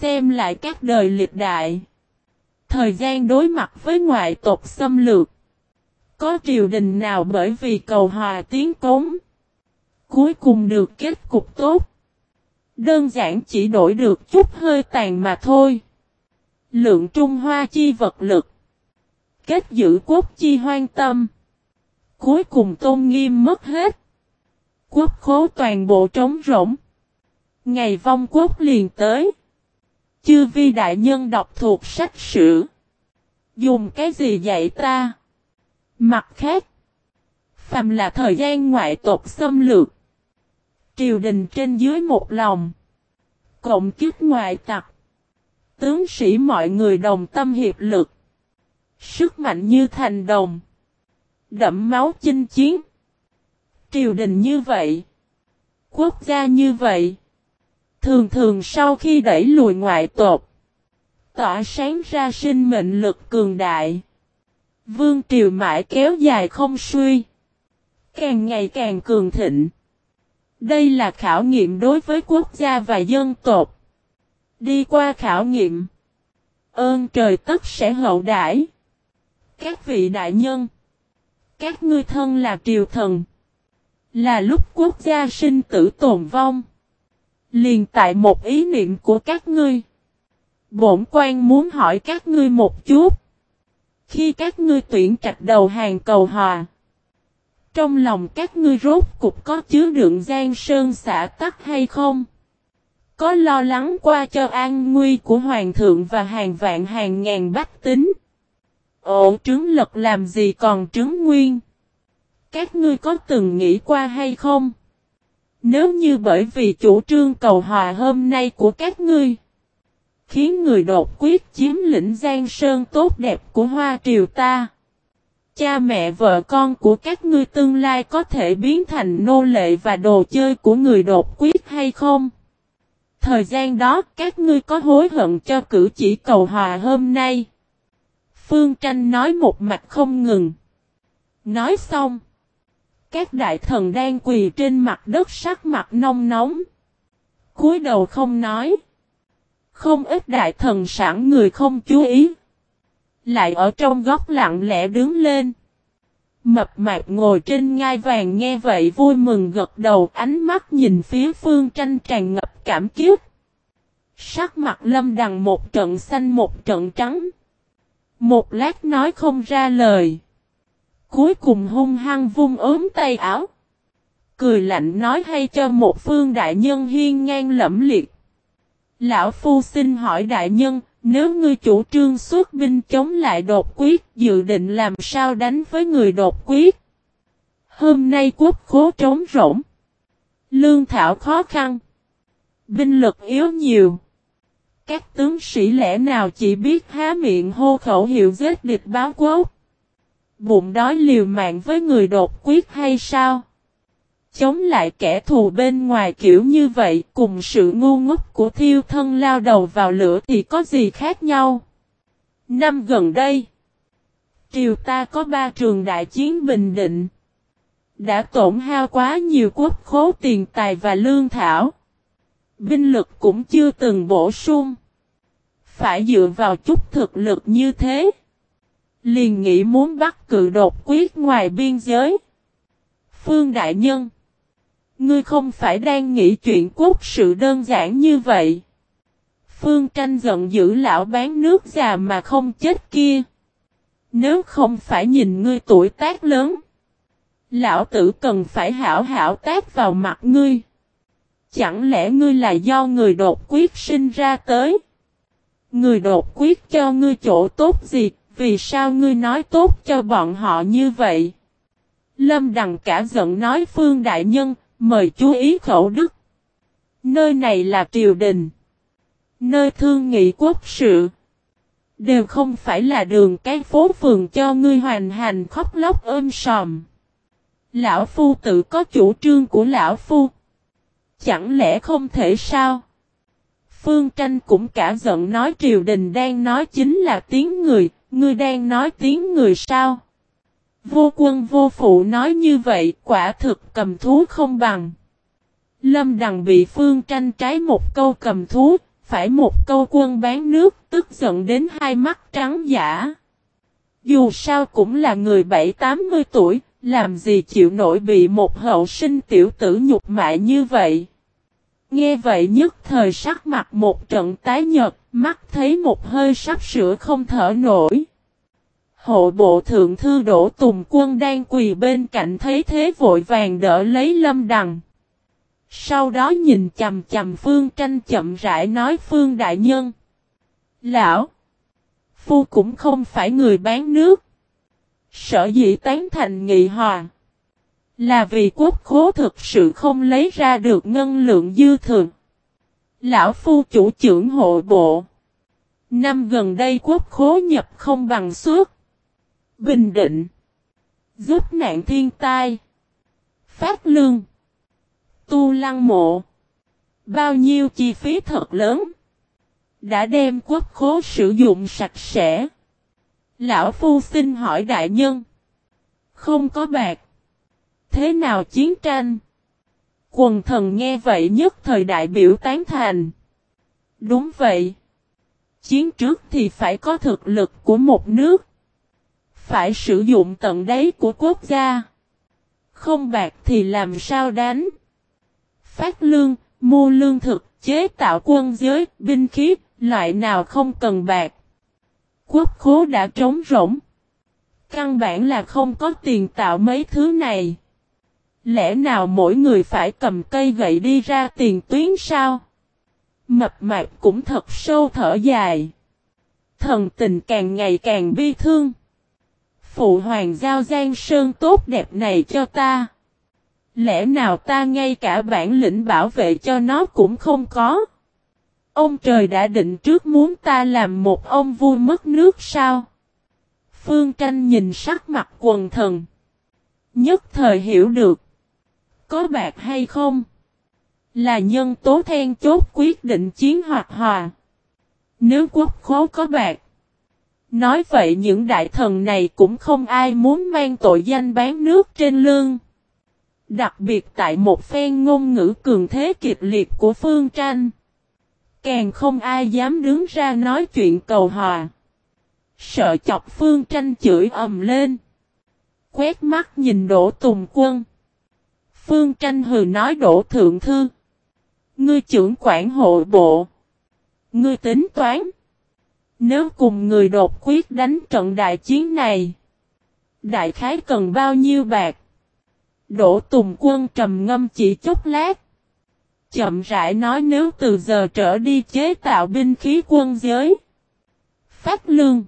xem lại các đời lịch đại. Thời gian đối mặt với ngoại tộc xâm lược. Có triều đình nào bởi vì cầu hòa tiến cống cuối cùng được kết cục tốt. Đơn giản chỉ đổi được chút hơi tàn mà thôi. Lượng Trung Hoa chi vật lực. Kết giữ quốc chi hoang tâm. Cuối cùng tôn nghiêm mất hết. Quốc khố toàn bộ trống rỗng. Ngày vong quốc liền tới. Chư vi đại nhân đọc thuộc sách sử. Dùng cái gì dạy ta? Mặt khác. Phàm là thời gian ngoại tộc xâm lược. Triều đình trên dưới một lòng. Cộng kiếp ngoại tặc. Tướng sĩ mọi người đồng tâm hiệp lực. Sức mạnh như thành đồng. Đẫm máu chinh chiến. Triều đình như vậy. Quốc gia như vậy. Thường thường sau khi đẩy lùi ngoại tộc. Tỏa sáng ra sinh mệnh lực cường đại. Vương triều mãi kéo dài không suy. Càng ngày càng cường thịnh. Đây là khảo nghiệm đối với quốc gia và dân tộc. Đi qua khảo nghiệm. Ơn trời tất sẽ hậu đãi. Các vị đại nhân. Các ngươi thân là triều thần. Là lúc quốc gia sinh tử tồn vong. Liền tại một ý niệm của các ngươi. Bổn quan muốn hỏi các ngươi một chút. Khi các ngươi tuyển trạch đầu hàng cầu hòa. Trong lòng các ngươi rốt cục có chứa đựng giang sơn xã tắc hay không? Có lo lắng qua cho an nguy của hoàng thượng và hàng vạn hàng ngàn bách tính? Ổ trứng lật làm gì còn trứng nguyên? Các ngươi có từng nghĩ qua hay không? Nếu như bởi vì chủ trương cầu hòa hôm nay của các ngươi, khiến người đột quyết chiếm lĩnh giang sơn tốt đẹp của Hoa Triều ta, cha mẹ vợ con của các ngươi tương lai có thể biến thành nô lệ và đồ chơi của người đột quyết hay không? Thời gian đó các ngươi có hối hận cho cử chỉ cầu hòa hôm nay? Phương Tranh nói một mạch không ngừng. Nói xong. Các đại thần đang quỳ trên mặt đất sắc mặt nông nóng. Cúi đầu không nói. Không ít đại thần sẵn người không chú ý. Lại ở trong góc lặng lẽ đứng lên. Mập mạp ngồi trên ngai vàng nghe vậy vui mừng gật đầu, ánh mắt nhìn phía Phương Tranh tràn ngập cảm kích. Sắc mặt Lâm Đằng một trận xanh một trận trắng. Một lát nói không ra lời. Cuối cùng hung hăng vung ốm tay áo. Cười lạnh nói hay cho một phương đại nhân hiên ngang lẫm liệt. Lão phu xin hỏi đại nhân, nếu ngươi chủ trương xuất binh chống lại đột quyết, dự định làm sao đánh với người đột quyết? Hôm nay quốc khố trống rỗng. Lương thảo khó khăn. Binh lực yếu nhiều. Các tướng sĩ lẽ nào chỉ biết há miệng hô khẩu hiệu giết địch báo quốc? Bụng đói liều mạng với người đột quyết hay sao? Chống lại kẻ thù bên ngoài kiểu như vậy cùng sự ngu ngốc của thiêu thân lao đầu vào lửa thì có gì khác nhau? Năm gần đây, triều ta có 3 trường đại chiến Bình Định. Đã tổn hao quá nhiều quốc khố tiền tài và lương thảo. Binh lực cũng chưa từng bổ sung. Phải dựa vào chút thực lực như thế. Liền nghĩ muốn bắt cự đột quyết ngoài biên giới. Phương đại nhân, ngươi không phải đang nghĩ chuyện quốc sự đơn giản như vậy. Phương Tranh giận dữ lão bán nước già mà không chết kia. Nếu không phải nhìn ngươi tuổi tác lớn, lão tử cần phải hảo hảo tác vào mặt ngươi. Chẳng lẽ ngươi là do người đột quyết sinh ra tới? Người đột quyết cho ngươi chỗ tốt gì? Vì sao ngươi nói tốt cho bọn họ như vậy? Lâm Đằng cả giận nói Phương đại nhân, mời chú ý khẩu đức. Nơi này là triều đình. Nơi thương nghị quốc sự. Đều không phải là đường cái phố phường cho ngươi hoành hành khóc lóc ôm sòm. Lão Phu tự có chủ trương của Lão Phu. Chẳng lẽ không thể sao? Phương Tranh cũng cả giận nói triều đình đang nói chính là tiếng người. Ngươi đang nói tiếng người sao? Vô quân vô phụ nói như vậy quả thực cầm thú không bằng. Lâm Đằng bị Phương Tranh trái một câu cầm thú, phải một câu quân bán nước, tức giận đến hai mắt trắng dã. Dù sao cũng là người 7-80 tuổi, làm gì chịu nổi bị một hậu sinh tiểu tử nhục mạ như vậy. Nghe vậy nhất thời sắc mặt một trận tái nhợt, mắt thấy một hơi sắp sửa không thở nổi. Hộ bộ thượng thư Đỗ Tùng Quân đang quỳ bên cạnh thấy thế vội vàng đỡ lấy Lâm Đằng. Sau đó nhìn chằm chằm Phương Tranh chậm rãi nói: Phương đại nhân, lão phu cũng không phải người bán nước. Sở dĩ tán thành nghị hòa là vì quốc khố thực sự không lấy ra được ngân lượng dư thừa. Lão phu chủ trưởng hộ bộ, năm gần đây quốc khố nhập không bằng suất. Bình định, giúp nạn thiên tai, phát lương, tu lăng mộ, bao nhiêu chi phí thật lớn, đã đem quốc khố sử dụng sạch sẽ. Lão phu xin hỏi đại nhân, không có bạc, thế nào chiến tranh? Quần thần nghe vậy nhất thời đại biểu tán thành. Đúng vậy. Chiến trước thì phải có thực lực của một nước. Phải sử dụng tận đáy của quốc gia. Không bạc thì làm sao đánh? Phát lương, mua lương thực, chế tạo quân giới, binh khí, loại nào không cần bạc. Quốc khố đã trống rỗng. Căn bản là không có tiền tạo mấy thứ này. Lẽ nào mỗi người phải cầm cây gậy đi ra tiền tuyến sao? Mập mạp cũng thật sâu thở dài. Thần tình càng ngày càng bi thương. Phụ hoàng giao Giang Sơn tốt đẹp này cho ta. Lẽ nào ta ngay cả bản lĩnh bảo vệ cho nó cũng không có? Ông trời đã định trước muốn ta làm một ông vua mất nước sao? Phương Tranh nhìn sắc mặt quần thần. Nhất thời hiểu được. Có bạc hay không? Là nhân tố then chốt quyết định chiến hoặc hòa. Nếu quốc khố có bạc. Nói vậy những đại thần này cũng không ai muốn mang tội danh bán nước trên lương. Đặc biệt tại một phen ngôn ngữ cường thế kịch liệt của Phương Tranh. Càng không ai dám đứng ra nói chuyện cầu hòa. Sợ chọc Phương Tranh chửi ầm lên. Quét mắt nhìn Đỗ Tùng Quân. Phương Tranh hừ nói: Đỗ thượng thư, ngươi trưởng quản hộ bộ, ngươi tính toán. Nếu cùng người đột quyết đánh trận đại chiến này, đại khái cần bao nhiêu bạc? Đỗ Tùng Quân trầm ngâm chỉ chốc lát. Chậm rãi nói: nếu từ giờ trở đi chế tạo binh khí quân giới, phát lương,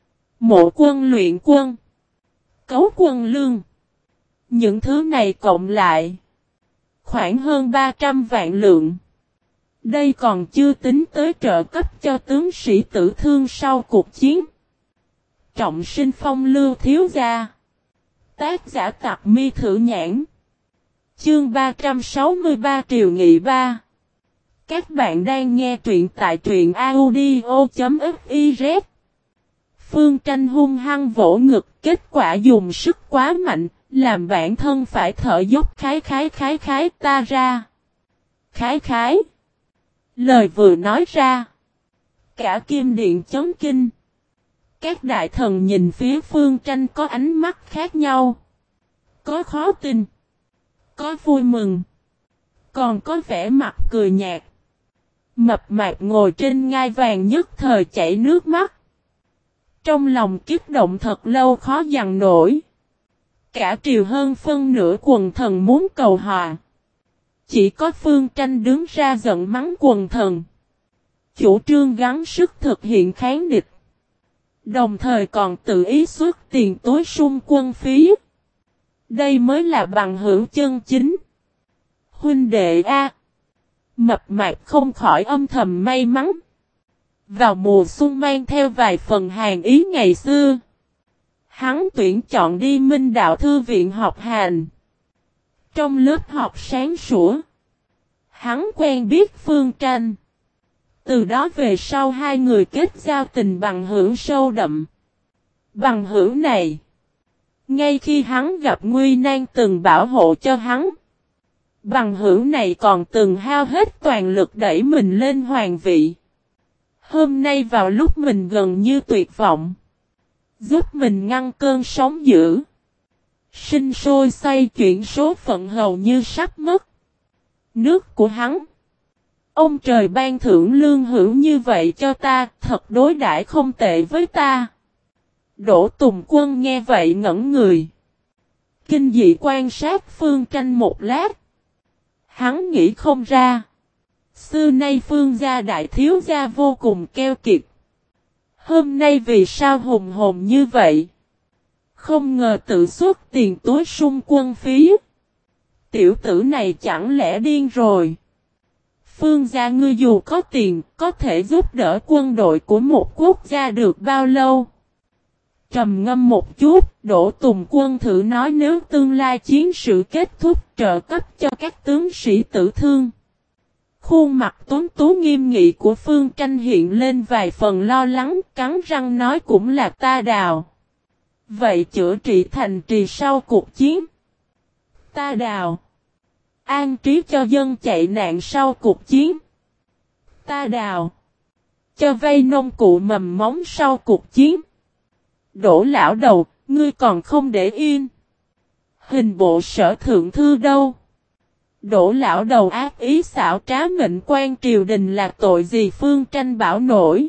mộ quân luyện quân, cấu quân lương, những thứ này cộng lại khoảng hơn 300 vạn lượng. Đây còn chưa tính tới trợ cấp cho tướng sĩ tử thương sau cuộc chiến. Trọng sinh phong lưu thiếu gia. Tác giả Tặc Mi Thử Nhãn. Chương 363 Triều Nghị 3. Các bạn đang nghe truyện tại truyện audio.fiz. Phương Tranh hung hăng vỗ ngực, kết quả dùng sức quá mạnh, làm bản thân phải thở dốc khái ta ra. Khái. Lời vừa nói ra. Cả Kim Điện chấn kinh. Các đại thần nhìn phía Phương Tranh có ánh mắt khác nhau. Có khó tin. Có vui mừng. Còn có vẻ mặt cười nhạt. Mập mạp ngồi trên ngai vàng nhất thời chảy nước mắt. Trong lòng kích động thật lâu khó dằn nổi. Cả triều hơn phân nửa quần thần muốn cầu hòa. Chỉ có Phương Tranh đứng ra giận mắng quần thần. Chủ trương gắng sức thực hiện kháng địch. Đồng thời còn tự ý xuất tiền túi sung quân phí. Đây mới là bằng hữu chân chính. Huynh đệ A. Mập mạp không khỏi âm thầm may mắn. Vào mùa xuân mang theo vài phần hàn ý ngày xưa. Hắn tuyển chọn đi Minh Đạo Thư viện học hành. Trong lớp học sáng sủa. Hắn quen biết Phương Tranh. Từ đó về sau hai người kết giao tình bằng hữu sâu đậm. Bằng hữu này. Ngay khi hắn gặp nguy nan từng bảo hộ cho hắn. Bằng hữu này còn từng hao hết toàn lực đẩy mình lên hoàng vị. Hôm nay vào lúc mình gần như tuyệt vọng. Giúp mình ngăn cơn sóng dữ. Sinh sôi xoay chuyển số phận hầu như sắp mất. Nước của hắn. Ông trời ban thưởng lương hữu như vậy cho ta, thật đối đãi không tệ với ta. Đỗ Tùng Quân nghe vậy ngẩn người. Kinh dị quan sát Phương Tranh một lát. Hắn nghĩ không ra. Xưa nay Phương gia đại thiếu gia vô cùng keo kiệt. Hôm nay vì sao hùng hồn như vậy? Không ngờ tự xuất tiền túi sung quân phí. Tiểu tử này chẳng lẽ điên rồi? Phương gia ngươi dù có tiền, có thể giúp đỡ quân đội của một quốc gia được bao lâu? Trầm ngâm một chút, Đỗ Tùng Quân thử nói nếu tương lai chiến sự kết thúc trợ cấp cho các tướng sĩ tử thương. Khuôn mặt tuấn tú nghiêm nghị của Phương Tranh hiện lên vài phần lo lắng, cắn răng nói cũng là ta đào. Vậy chữa trị thành trì sau cuộc chiến. Ta đào. An trí cho dân chạy nạn sau cuộc chiến. Ta đào. Cho vay nông cụ mầm móng sau cuộc chiến. Đỗ lão đầu, ngươi còn không để yên. Hình bộ sở thượng thư đâu? Đỗ lão đầu ác ý xảo trá mệnh quan triều đình là tội gì Phương Tranh bảo nổi.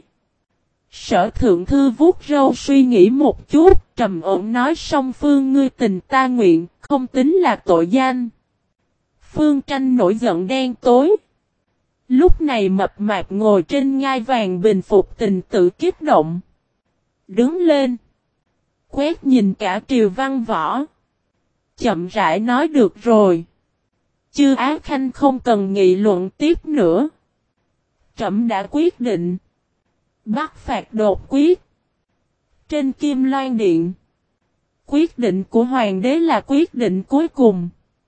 Sở thượng thư vuốt râu suy nghĩ một chút, trầm ổn nói song Phương ngươi tình ta nguyện, không tính là tội danh. Phương Tranh nổi giận đen tối. Lúc này mập mạp ngồi trên ngai vàng bình phục tình tự kích động. Đứng lên. Quét nhìn cả triều văn võ. Chậm rãi nói được rồi. Chư Á Khanh không cần nghị luận tiếp nữa. Trẫm đã quyết định. Bắt phạt đột quyết. Trên Kim Loan Điện. Quyết định của hoàng đế là quyết định cuối cùng.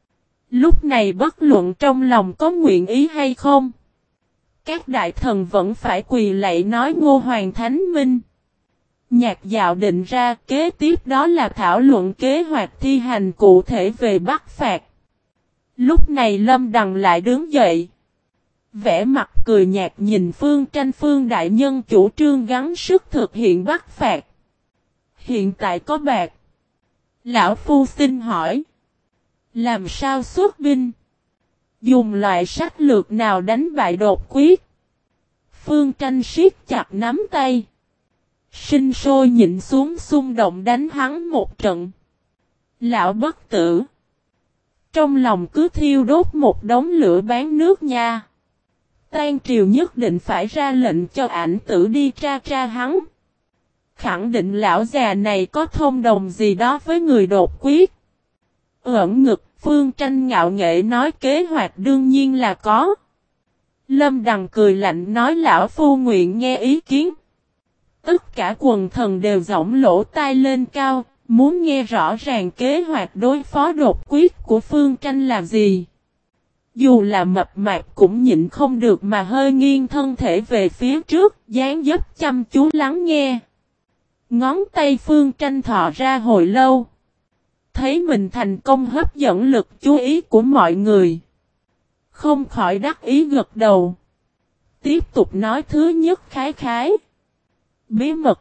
Lúc này bất luận trong lòng có nguyện ý hay không. Các đại thần vẫn phải quỳ lạy nói Ngô Hoàng Thánh Minh. Nhạc dạo định ra kế tiếp đó là thảo luận kế hoạch thi hành cụ thể về bắt phạt. Lúc này Lâm Đằng lại đứng dậy. Vẻ mặt cười nhạt nhìn Phương Tranh Phương đại nhân chủ trương gắng sức thực hiện bắt phạt. Hiện tại có bạc. Lão Phu xin hỏi. Làm sao xuất binh? Dùng loại sách lược nào đánh bại đột quyết? Phương Tranh siết chặt nắm tay. Sinh sôi nhịn xuống xung động đánh hắn một trận. Lão bất tử. Trong lòng cứ thiêu đốt một đống lửa bán nước nha. Tang triều nhất định phải ra lệnh cho ảnh tử đi tra hắn. Khẳng định lão già này có thông đồng gì đó với người đột quyết. Ẩn ngực Phương Tranh ngạo nghệ nói kế hoạch đương nhiên là có. Lâm Đằng cười lạnh nói lão phu nguyện nghe ý kiến. Tất cả quần thần đều giọng lỗ tai lên cao, muốn nghe rõ ràng kế hoạch đối phó đột quyết của Phương Tranh là gì. Dù là mập mạp cũng nhịn không được mà hơi nghiêng thân thể về phía trước, dáng dấp chăm chú lắng nghe. Ngón tay Phương Tranh thọ ra hồi lâu. Thấy mình thành công hấp dẫn lực chú ý của mọi người. Không khỏi đắc ý gật đầu. Tiếp tục nói thứ nhất khái khái. Bí mật.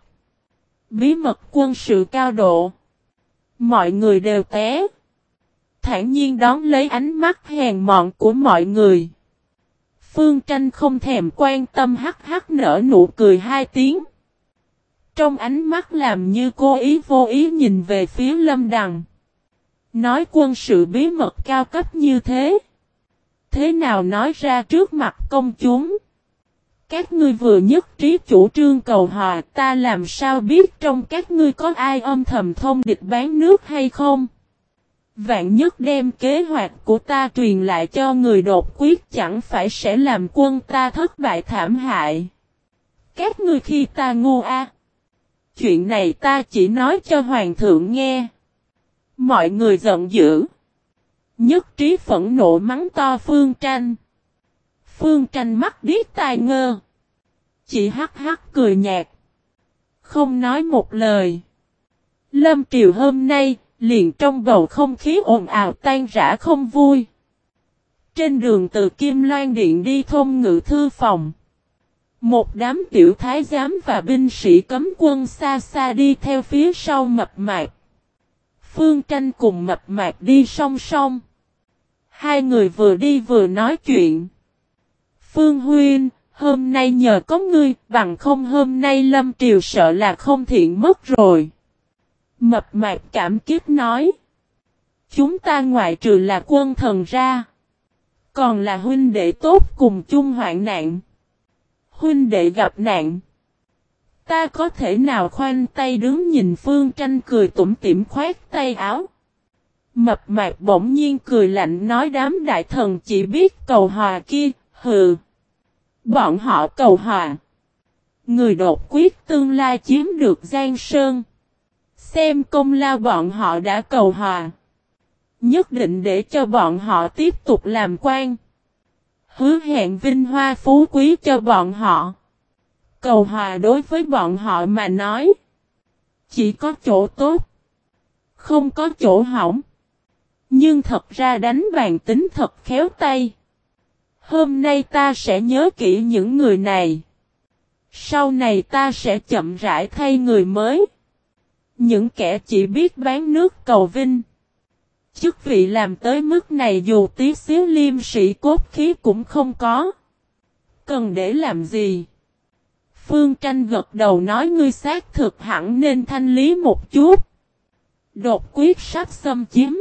Bí mật quân sự cao độ. Mọi người đều té. Thản nhiên đón lấy ánh mắt hèn mọn của mọi người. Phương Tranh không thèm quan tâm hắc hắc nở nụ cười hai tiếng. Trong ánh mắt làm như cố ý vô ý nhìn về phía Lâm Đằng. Nói quân sự bí mật cao cấp như thế. Thế nào nói ra trước mặt công chúng? Các ngươi vừa nhất trí chủ trương cầu hòa, ta làm sao biết trong các ngươi có ai âm thầm thông địch bán nước hay không? Vạn nhất đem kế hoạch của ta truyền lại cho người đột quyết chẳng phải sẽ làm quân ta thất bại thảm hại. Các ngươi khi ta ngu a. Chuyện này ta chỉ nói cho hoàng thượng nghe. Mọi người giận dữ. Nhất trí phẫn nộ mắng to Phương Tranh. Phương Tranh mắt điếc tai ngơ. Chỉ hắc hắc cười nhạt. Không nói một lời. Lâm triều hôm nay, liền trong bầu không khí ồn ào tan rã không vui. Trên đường từ Kim Loan Điện đi Thôn Ngự Thư Phòng. Một đám tiểu thái giám và binh sĩ cấm quân xa xa đi theo phía sau Mập Mạp. Phương Tranh cùng Mập Mạp đi song song. Hai người vừa đi vừa nói chuyện. Phương Huynh, hôm nay nhờ có ngươi, bằng không hôm nay Lâm Triều sợ là không thiện mất rồi. Mập Mạp cảm kích nói. Chúng ta ngoại trừ là quân thần ra. Còn là huynh đệ tốt cùng chung hoạn nạn. Huynh đệ gặp nạn. Ta có thể nào khoanh tay đứng nhìn Phương Tranh cười tủm tỉm khoát tay áo. Mập Mạp bỗng nhiên cười lạnh nói đám đại thần chỉ biết cầu hòa kia, hừ. Bọn họ cầu hòa. Người đột quyết tương lai chiếm được Giang Sơn. Xem công lao bọn họ đã cầu hòa. Nhất định để cho bọn họ tiếp tục làm quan. Hứa hẹn vinh hoa phú quý cho bọn họ. Cầu hòa đối với bọn họ mà nói. Chỉ có chỗ tốt. Không có chỗ hỏng. Nhưng thật ra đánh bàn tính thật khéo tay. Hôm nay ta sẽ nhớ kỹ những người này. Sau này ta sẽ chậm rãi thay người mới. Những kẻ chỉ biết bán nước cầu vinh. Chức vị làm tới mức này dù tí xíu liêm sĩ cốt khí cũng không có. Cần để làm gì? Phương Tranh gật đầu nói ngươi xác thực hẳn nên thanh lý một chút. Đột quyết sắp xâm chiếm.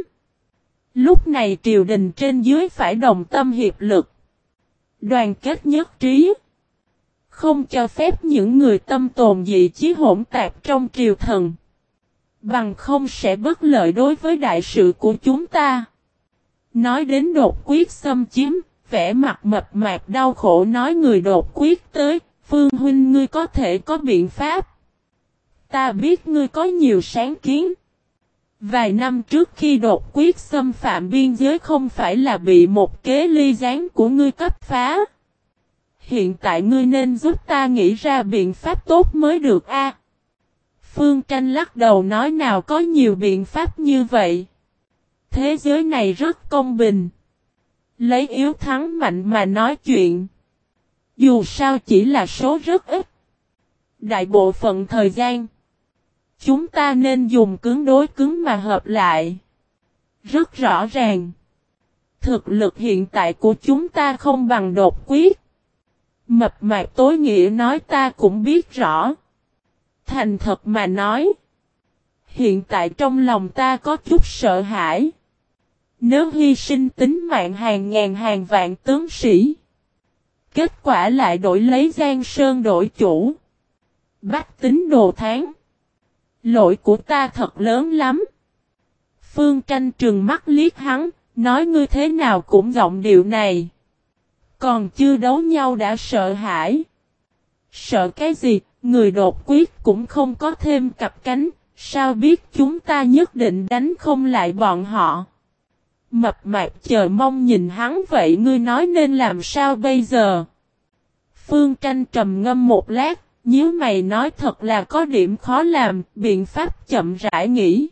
Lúc này triều đình trên dưới phải đồng tâm hiệp lực. Đoàn kết nhất trí. Không cho phép những người tâm tồn dị chí hỗn tạp trong triều thần. Bằng không sẽ bất lợi đối với đại sự của chúng ta. Nói đến đột quyết xâm chiếm, vẻ mặt Mập Mạp đau khổ nói người đột quyết tới, Phương Huynh ngươi có thể có biện pháp. Ta biết ngươi có nhiều sáng kiến. Vài năm trước khi đột quyết xâm phạm biên giới không phải là bị một kế ly gián của ngươi cấp phá. Hiện tại ngươi nên giúp ta nghĩ ra biện pháp tốt mới được a. Phương Tranh lắc đầu nói nào có nhiều biện pháp như vậy. Thế giới này rất công bình. Lấy yếu thắng mạnh mà nói chuyện. Dù sao chỉ là số rất ít. Đại bộ phận thời gian. Chúng ta nên dùng cứng đối cứng mà hợp lại. Rất rõ ràng. Thực lực hiện tại của chúng ta không bằng đột quyết. Mập Mạp tối nghĩa nói ta cũng biết rõ. Thành thật mà nói. Hiện tại trong lòng ta có chút sợ hãi. Nếu hy sinh tính mạng hàng ngàn hàng vạn tướng sĩ. Kết quả lại đổi lấy Giang Sơn đổi chủ. Bách tính đồ tháng. Lỗi của ta thật lớn lắm. Phương Tranh trừng mắt liếc hắn. Nói ngươi thế nào cũng giọng điệu này. Còn chưa đấu nhau đã sợ hãi. Sợ cái gì? Người đột quyết cũng không có thêm cặp cánh. Sao biết chúng ta nhất định đánh không lại bọn họ? Mập Mạp chờ mong nhìn hắn vậy ngươi nói nên làm sao bây giờ? Phương Tranh trầm ngâm một lát. Nhớ mày nói thật là có điểm khó làm. Biện pháp chậm rãi nghĩ.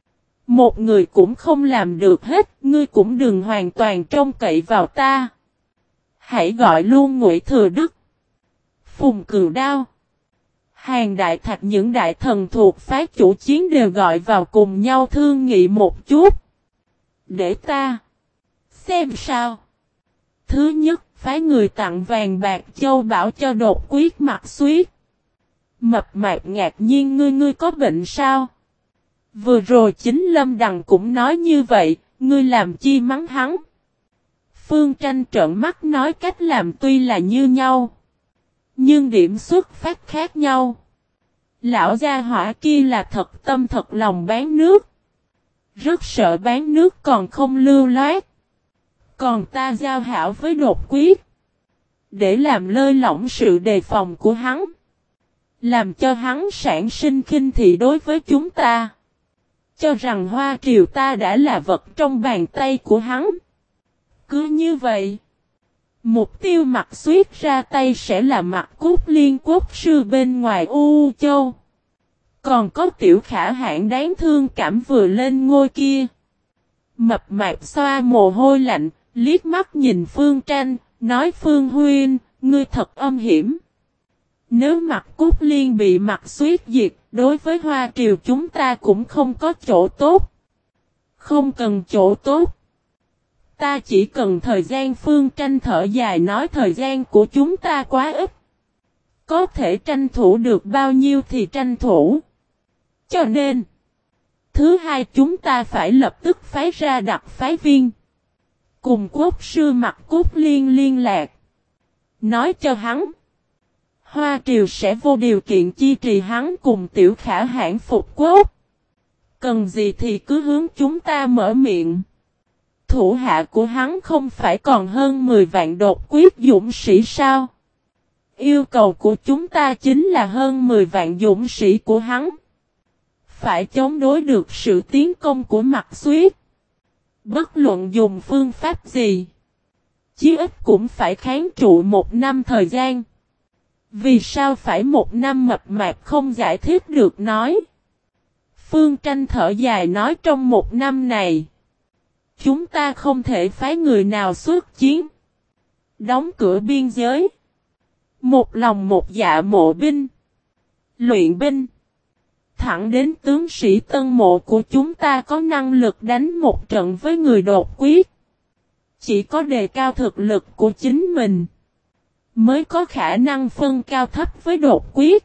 Một người cũng không làm được hết. Ngươi cũng đừng hoàn toàn trông cậy vào ta. Hãy gọi luôn Ngụy Thừa Đức. Phùng Cừu Đao. Hàng Đại Thạch những đại thần thuộc phái chủ chiến đều gọi vào cùng nhau thương nghị một chút. Để ta xem sao. Thứ nhất, phái người tặng vàng bạc châu bảo cho đột quyết mặt xuyết. Mập Mạp ngạc nhiên ngươi có bệnh sao? Vừa rồi chính Lâm Đằng cũng nói như vậy, ngươi làm chi mắng hắn? Phương Tranh trợn mắt nói cách làm tuy là như nhau. Nhưng điểm xuất phát khác nhau. Lão gia hỏa kia là thật tâm thật lòng bán nước. Rất sợ bán nước còn không lưu loát. Còn ta giao hảo với đột quyết. Để làm lơi lỏng sự đề phòng của hắn. Làm cho hắn sản sinh khinh thị đối với chúng ta. Cho rằng Hoa Triều ta đã là vật trong bàn tay của hắn. Cứ như vậy. Mục tiêu mặt xuyết ra tay sẽ là mặt Cút Liên Quốc sư bên ngoài U Châu. Còn có Tiểu Khả Hãn đáng thương cảm vừa lên ngôi kia. Mập Mạp xoa mồ hôi lạnh, liếc mắt nhìn Phương Tranh, nói Phương Huynh, ngươi thật âm hiểm. Nếu Mạc Cúc Liên bị Mạc Xuyết diệt, đối với Hoa Triều chúng ta cũng không có chỗ tốt. Không cần chỗ tốt. Ta chỉ cần thời gian. Phương Tranh thở dài nói thời gian của chúng ta quá ít. Có thể tranh thủ được bao nhiêu thì tranh thủ. Cho nên, thứ hai chúng ta phải lập tức phái ra đặc phái viên. Cùng quốc sư Mạc Cúc Liên liên lạc. Nói cho hắn. Hoa Triều sẽ vô điều kiện chi trì hắn cùng Tiểu Khả Hãn phục quốc. Cần gì thì cứ hướng chúng ta mở miệng. Thủ hạ của hắn không phải còn hơn 10 vạn đột quyết dũng sĩ sao? Yêu cầu của chúng ta chính là hơn 10 vạn dũng sĩ của hắn. Phải chống đối được sự tiến công của Mạc Xuyết. Bất luận dùng phương pháp gì. Chí ít cũng phải kháng trụ 1 năm thời gian. Vì sao phải 1 năm? Mập mạp không giải thích được nói. Phương Tranh thở dài nói trong 1 năm này. Chúng ta không thể phái người nào xuất chiến. Đóng cửa biên giới. Một lòng một dạ mộ binh. Luyện binh. Thẳng đến tướng sĩ Tân Mộ của chúng ta có năng lực đánh một trận với người đột quyết. Chỉ có đề cao thực lực của chính mình. Mới có khả năng phân cao thấp với đột quyết.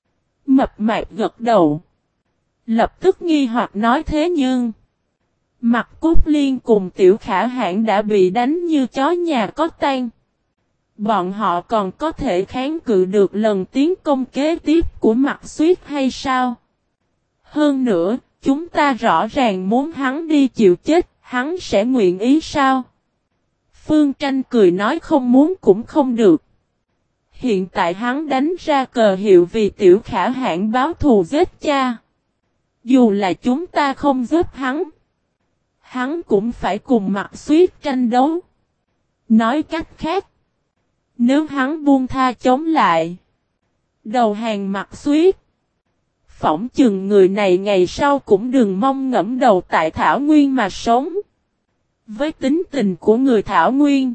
Mập mạp gật đầu. Lập tức nghi hoặc nói thế nhưng. Mạc Cúc Liên cùng Tiểu Khả Hãn đã bị đánh như chó nhà có tang. Bọn họ còn có thể kháng cự được lần tiến công kế tiếp của Mạc Xuyết hay sao? Hơn nữa, chúng ta rõ ràng muốn hắn đi chịu chết, hắn sẽ nguyện ý sao? Phương Tranh cười nói không muốn cũng không được. Hiện tại hắn đánh ra cờ hiệu vì Tiểu Khả Hãn báo thù giết cha. Dù là chúng ta không giúp hắn. Hắn cũng phải cùng Mạc Xuyết tranh đấu. Nói cách khác. Nếu hắn buông tha chống lại. Đầu hàng Mạc Xuyết. Phỏng chừng người này ngày sau cũng đừng mong ngẫm đầu tại Thảo Nguyên mà sống. Với tính tình của người Thảo Nguyên.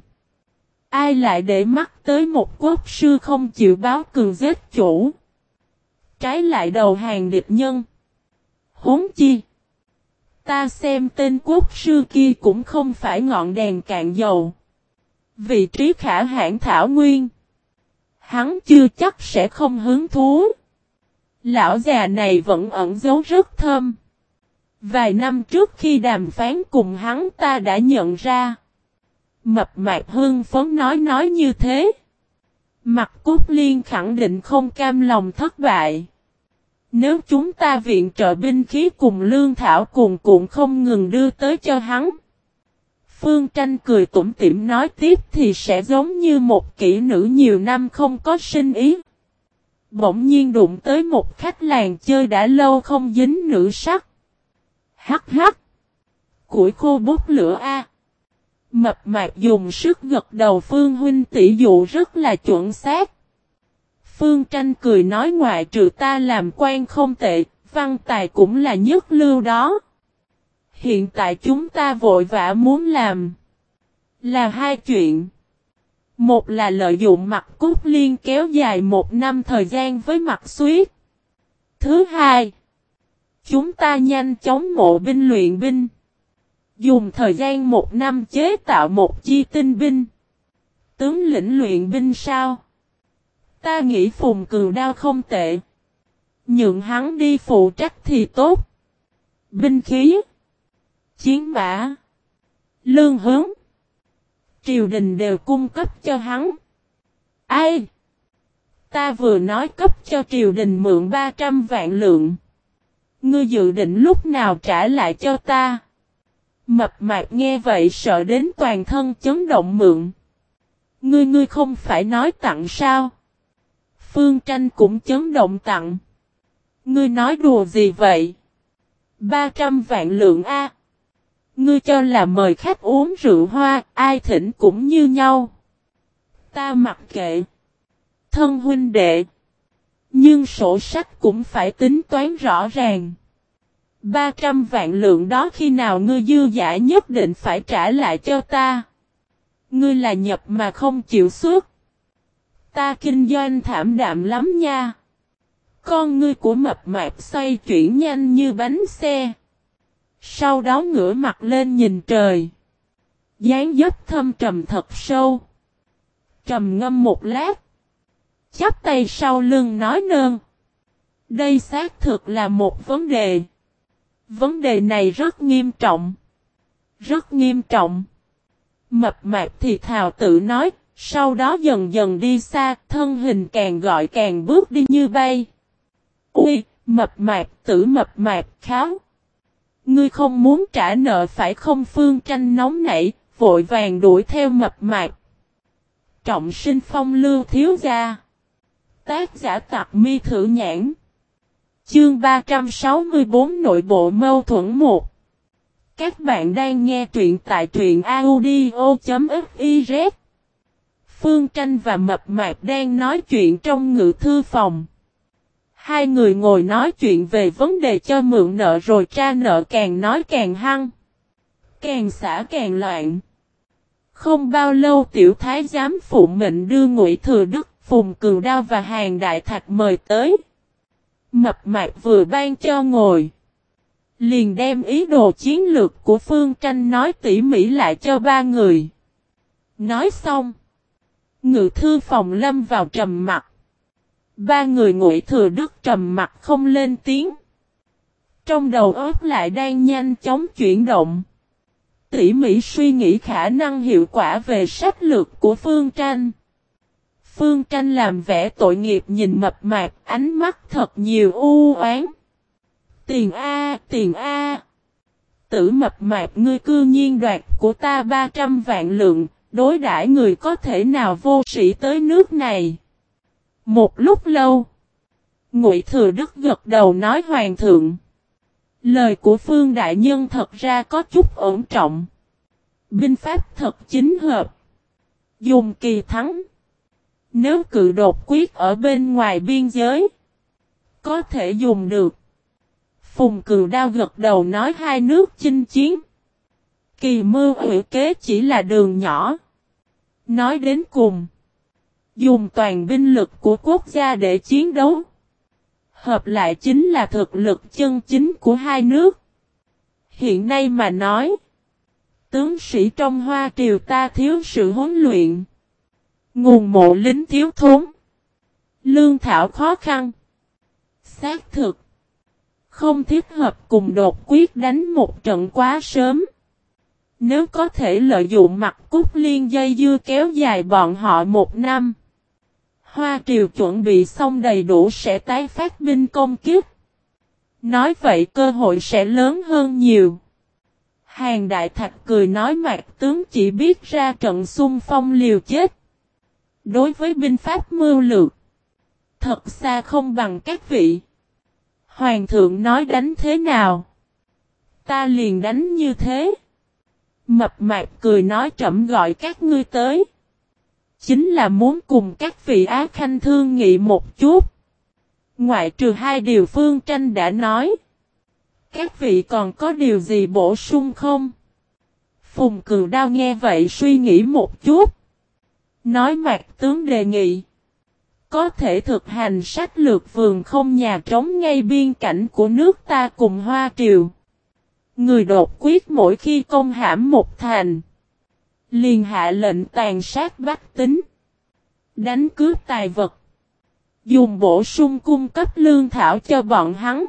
Ai lại để mắt tới một quốc sư không chịu báo cường giết chủ. Trái lại đầu hàng địch nhân. Huống chi. Ta xem tên quốc sư kia cũng không phải ngọn đèn cạn dầu. Vị trí Khả Hãn Thảo Nguyên. Hắn chưa chắc sẽ không hứng thú. Lão già này vẫn ẩn giấu rất thâm. Vài năm trước khi đàm phán cùng hắn ta đã nhận ra. Mập mạp hưng phấn nói như thế. Mạc Cúc Liên khẳng định không cam lòng thất bại. Nếu chúng ta viện trợ binh khí cùng lương thảo cuồn cuộn không ngừng đưa tới cho hắn. Phương Tranh cười tủm tỉm nói tiếp thì sẽ giống như một kỹ nữ nhiều năm không có sinh ý. Bỗng nhiên đụng tới một khách làng chơi đã lâu không dính nữ sắc. Hắc hắc. Củi khô bốc lửa a. Mập mạp dùng sức gật đầu. Phương huynh tỷ dụ rất là chuẩn xác. Phương Tranh cười nói ngoại trừ ta làm quan không tệ, văn tài cũng là nhất lưu đó. Hiện tại chúng ta vội vã muốn làm là 2 chuyện. Một là lợi dụng Mạc Cúc Liên kéo dài 1 năm thời gian với Mạc Xuyết. Thứ hai, chúng ta nhanh chóng mộ binh luyện binh. Dùng thời gian 1 năm chế tạo một chi tinh binh. Tướng lĩnh luyện binh sao? Ta nghĩ Phùng Cừu Đao không tệ. Nhượng hắn đi phụ trách thì tốt. Binh khí. Chiến mã. Lương hướng. Triều đình đều cung cấp cho hắn. Ai? Ta vừa nói cấp cho triều đình mượn 300 vạn lượng. Ngươi dự định lúc nào trả lại cho ta? Mập mạp nghe vậy sợ đến toàn thân chấn động mượn. Ngươi không phải nói tặng sao? Phương Tranh cũng chấn động tặng. Ngươi nói đùa gì vậy? 300 vạn lượng a. Ngươi cho là mời khách uống rượu hoa, ai thỉnh cũng như nhau. Ta mặc kệ. Thân huynh đệ. Nhưng sổ sách cũng phải tính toán rõ ràng. 300 vạn lượng đó khi nào ngươi dư giả nhất định phải trả lại cho ta. Ngươi là nhập mà không chịu xuất. Ta kinh doanh thảm đạm lắm nha. Con ngươi của mập mạp xoay chuyển nhanh như bánh xe. Sau đó ngửa mặt lên nhìn trời. Dáng dấp thâm trầm thật sâu. Trầm ngâm một lát. Chắp tay sau lưng nói nơn. Đây xác thực là một vấn đề. Vấn đề này rất nghiêm trọng. Rất nghiêm trọng. Mập mạp thì thào tự nói. Sau đó dần dần đi xa. Thân hình càng gọi càng bước đi như bay. Ui, mập mạp kháo. Ngươi không muốn trả nợ phải không? Phương Tranh nóng nảy, vội vàng đuổi theo mập mạp. Trọng sinh phong lưu thiếu gia. Tác giả Tặc Mi Thử Nhãn. Chương 364 Nội bộ mâu thuẫn 1. Các bạn đang nghe truyện tại truyện audio.fiz. Phương Tranh và mập mạp đang nói chuyện trong ngự thư phòng. Hai người ngồi nói chuyện về vấn đề cho mượn nợ rồi tra nợ, càng nói càng hăng. Càng xả càng loạn. Không bao lâu tiểu thái giám phụ mệnh đưa Ngụy Thừa Đức, Phùng Cừu Đao và Hàn Đại Thạch mời tới. Mập mạp vừa ban cho ngồi. Liền đem ý đồ chiến lược của Phương Tranh nói tỉ mỉ lại cho ba người. Nói xong. Ngự thư phòng lâm vào trầm mặc. Ba người Ngụy Thừa Đức trầm mặc không lên tiếng. Trong đầu óc lại đang nhanh chóng chuyển động. Tỉ mỉ suy nghĩ khả năng hiệu quả về sách lược của Phương Tranh. Phương Tranh làm vẻ tội nghiệp nhìn mập mạp, ánh mắt thật nhiều u oán. Tiền A, tiền A. Tử mập mạp, ngươi cư nhiên đoạt của ta 300 vạn lượng, đối đãi người có thể nào vô sĩ tới nước này. Một lúc lâu, Ngụy Thừa Đức gật đầu nói hoàng thượng. Lời của Phương Đại Nhân thật ra có chút ổn trọng. Binh pháp thật chính hợp. Dùng kỳ thắng. Nếu cự đột quyết ở bên ngoài biên giới, có thể dùng được. Phùng Cừu Đao gật đầu nói hai nước chinh chiến. Kỳ mưu ủy kế chỉ là đường nhỏ. Nói đến cùng, dùng toàn binh lực của quốc gia để chiến đấu. Hợp lại chính là thực lực chân chính của hai nước. Hiện nay mà nói, tướng sĩ trong Hoa Triều ta thiếu sự huấn luyện. Nguồn mộ lính thiếu thốn. Lương thảo khó khăn. Xác thực. Không thiết hợp cùng đột quyết đánh một trận quá sớm. Nếu có thể lợi dụng mặt cúc liên dây dưa kéo dài bọn họ một năm. Hoa Triều chuẩn bị xong đầy đủ sẽ tái phát binh công kích. Nói vậy cơ hội sẽ lớn hơn nhiều. Hàn Đại Thạch cười nói Mạc tướng chỉ biết ra trận xung phong liều chết. Đối với binh pháp mưu lược, thật xa không bằng các vị. Hoàng thượng nói đánh thế nào, ta liền đánh như thế. Mập mạp cười nói trẫm gọi các ngươi tới, chính là muốn cùng các vị Á Khanh thương nghị một chút. Ngoại trừ hai điều Phương Tranh đã nói, các vị còn có điều gì bổ sung không? Phùng Cừu Đao nghe vậy suy nghĩ một chút. Nói Mạc tướng đề nghị, có thể thực hành sách lược vườn không nhà trống ngay biên cảnh của nước ta cùng Hoa Triều. Người đột quyết mỗi khi công hãm một thành, liền hạ lệnh tàn sát bách tính, đánh cướp tài vật, dùng bổ sung cung cấp lương thảo cho bọn hắn.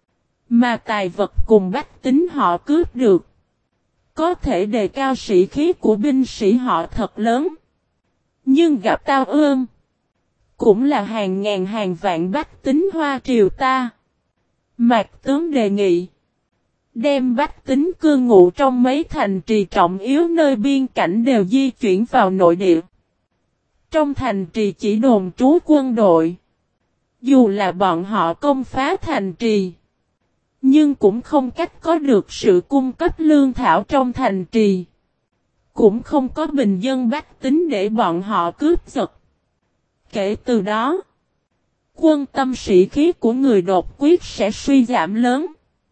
Mà tài vật cùng bách tính họ cướp được, có thể đề cao sĩ khí của binh sĩ họ thật lớn. Nhưng gặp tao ương, cũng là hàng ngàn hàng vạn bách tính Hoa Triều ta. Mạc tướng đề nghị, đem bách tính cư ngụ trong mấy thành trì trọng yếu nơi biên cảnh đều di chuyển vào nội địa. Trong thành trì chỉ đồn trú quân đội. Dù là bọn họ công phá thành trì, nhưng cũng không cách có được sự cung cấp lương thảo trong thành trì. Cũng không có bình dân bách tính để bọn họ cướp giật. Kể từ đó, quân tâm sĩ khí của người đột quyết sẽ suy giảm lớn.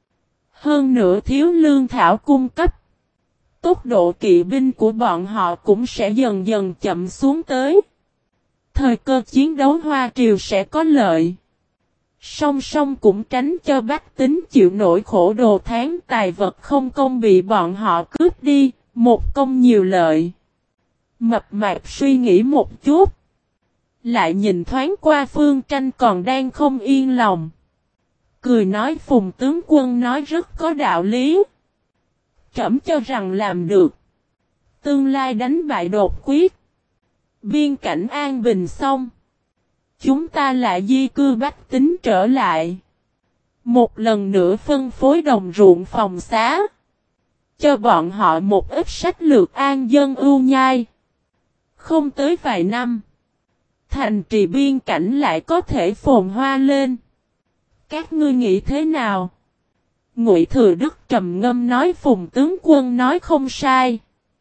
Hơn nữa thiếu lương thảo cung cấp, tốc độ kỵ binh của bọn họ cũng sẽ dần dần chậm xuống tới. thời cơ chiến đấu Hoa Triều sẽ có lợi. Song song cũng tránh cho bách tính chịu nỗi khổ đồ tháng tài vật không công bị bọn họ cướp đi, một công nhiều lợi. Mập mạp suy nghĩ một chút. Lại nhìn thoáng qua Phương Tranh còn đang không yên lòng. Cười nói Phùng tướng quân nói rất có đạo lý. Trẫm cho rằng làm được. Tương lai đánh bại đột quyết. Biên cảnh an bình xong. Chúng ta lại di cư bách tính trở lại. Một lần nữa phân phối đồng ruộng phòng xá. Cho bọn họ một ít sách lược an dân ưu nhai. Không tới vài năm. Thành trì biên cảnh lại có thể phồn hoa lên. Các ngươi nghĩ thế nào? Ngụy Thừa Đức trầm ngâm nói Phùng tướng quân nói không sai.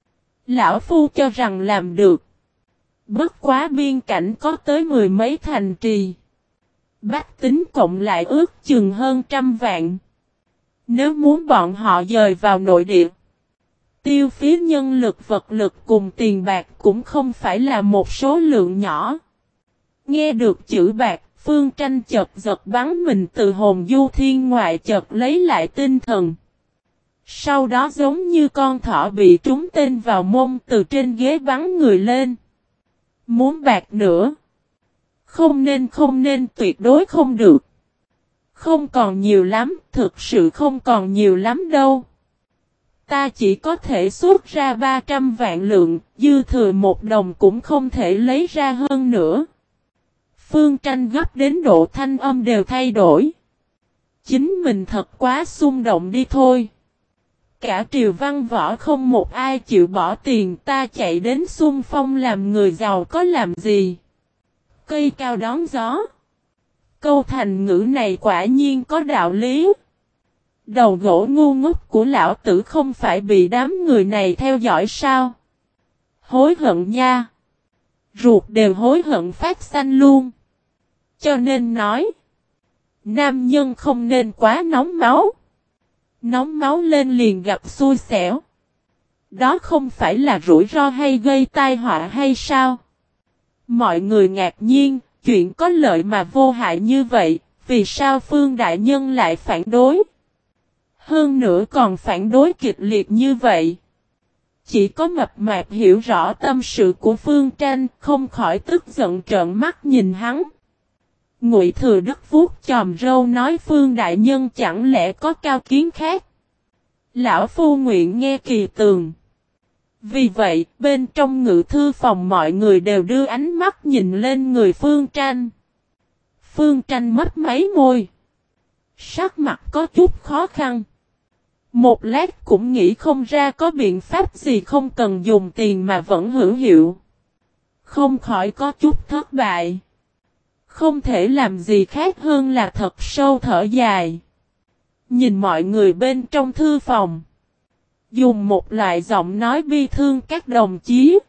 Lão Phu cho rằng làm được. Bất quá biên cảnh có tới mười mấy thành trì. Bách tính cộng lại ước chừng hơn 100 vạn. Nếu muốn bọn họ dời vào nội địa. Tiêu phí nhân lực vật lực cùng tiền bạc cũng không phải là một số lượng nhỏ. Nghe được chữ bạc, Phương Tranh chợt giật bắn mình từ hồn du thiên ngoại chợt lấy lại tinh thần. Sau đó giống như con thỏ bị trúng tên vào mông từ trên ghế bắn người lên. Muốn bạc nữa. Không nên tuyệt đối không được. Không còn nhiều lắm, thực sự không còn nhiều lắm đâu. Ta chỉ có thể xuất ra 300 vạn lượng, dư thừa 1 đồng cũng không thể lấy ra hơn nữa. Phương Tranh gấp đến độ thanh âm đều thay đổi. Chính mình thật quá xung động đi thôi. Cả triều văn võ không một ai chịu bỏ tiền ta chạy đến xung phong làm người giàu có làm gì. Cây cao đón gió. Câu thành ngữ này quả nhiên có đạo lý. Đầu gỗ ngu ngốc của lão tử không phải bị đám người này theo dõi sao? Hối hận nha. Ruột đều hối hận phát xanh luôn. Cho nên nói. Nam nhân không nên quá nóng máu. Nóng máu lên liền gặp xui xẻo. Đó không phải là rủi ro hay gây tai họa hay sao? Mọi người ngạc nhiên, chuyện có lợi mà vô hại như vậy, vì sao Phương Đại Nhân lại phản đối? Hơn nữa còn phản đối kịch liệt như vậy. Chỉ có mập mạp hiểu rõ tâm sự của Phương Tranh, không khỏi tức giận trợn mắt nhìn hắn. Ngụy Thừa Đức vuốt chòm râu nói Phương Đại Nhân chẳng lẽ có cao kiến khác. Lão Phu nguyện nghe kỳ tường. Vì vậy, bên trong ngự thư phòng mọi người đều đưa ánh mắt nhìn lên người Phương Tranh. Phương Tranh mấp máy môi. Sắc mặt có chút khó khăn. Một lát cũng nghĩ không ra có biện pháp gì không cần dùng tiền mà vẫn hữu hiệu. Không khỏi có chút thất bại. Không thể làm gì khác hơn là thật sâu thở dài. Nhìn mọi người bên trong thư phòng. Dùng một loại giọng nói bi thương các đồng chí.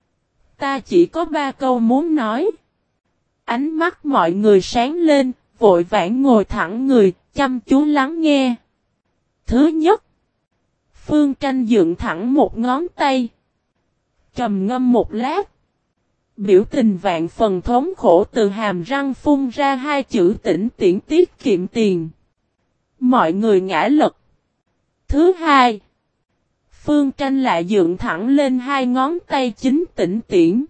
Ta chỉ có 3 câu muốn nói. Ánh mắt mọi người sáng lên, vội vã ngồi thẳng người, chăm chú lắng nghe. Thứ nhất. Phương Tranh dựng thẳng một ngón tay. Trầm ngâm một lát. Biểu tình vạn phần thống khổ từ hàm răng phun ra 2 chữ tỉnh tiễn tiết kiệm tiền. Mọi người ngã lật. Thứ hai. Phương Tranh lại dựng thẳng lên 2 ngón tay chính tỉnh tiễn.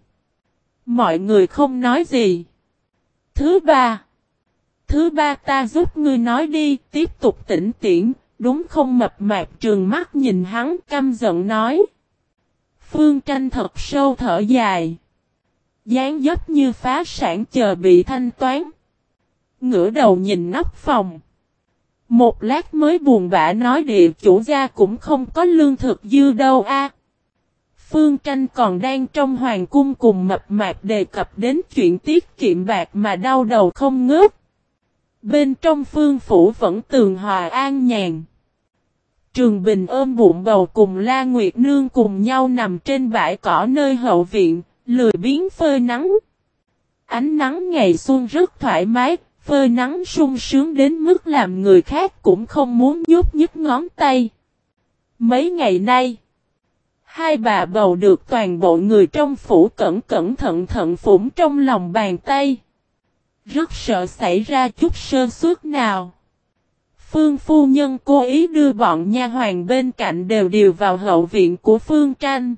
Mọi người không nói gì. Thứ ba. Thứ ba ta giúp ngươi nói đi, tiếp tục tỉnh tiễn, đúng không? Mập mạp trừng mắt nhìn hắn căm giận nói. Phương Tranh thật sâu thở dài. Dáng dấp như phá sản chờ bị thanh toán. Ngửa đầu nhìn nóc phòng. Một lát mới buồn bã nói địa chủ gia cũng không có lương thực dư đâu a. Phương Tranh còn đang trong hoàng cung cùng mập mạp đề cập đến chuyện tiết kiệm bạc mà đau đầu không ngớt. Bên trong Phương phủ vẫn tường hòa an nhàn. Trường Bình ôm bụng bầu cùng La Nguyệt Nương cùng nhau nằm trên bãi cỏ nơi hậu viện, lười biếng phơi nắng. Ánh nắng ngày xuân rất thoải mái, phơi nắng sung sướng đến mức làm người khác cũng không muốn nhúc nhích ngón tay. Mấy ngày nay, Hai bà bầu được toàn bộ người trong phủ cẩn cẩn thận thận phủng trong lòng bàn tay. Rất sợ xảy ra chút sơ suất nào. Phương phu nhân cố ý đưa bọn nha hoàn bên cạnh đều điều vào hậu viện của Phương Tranh.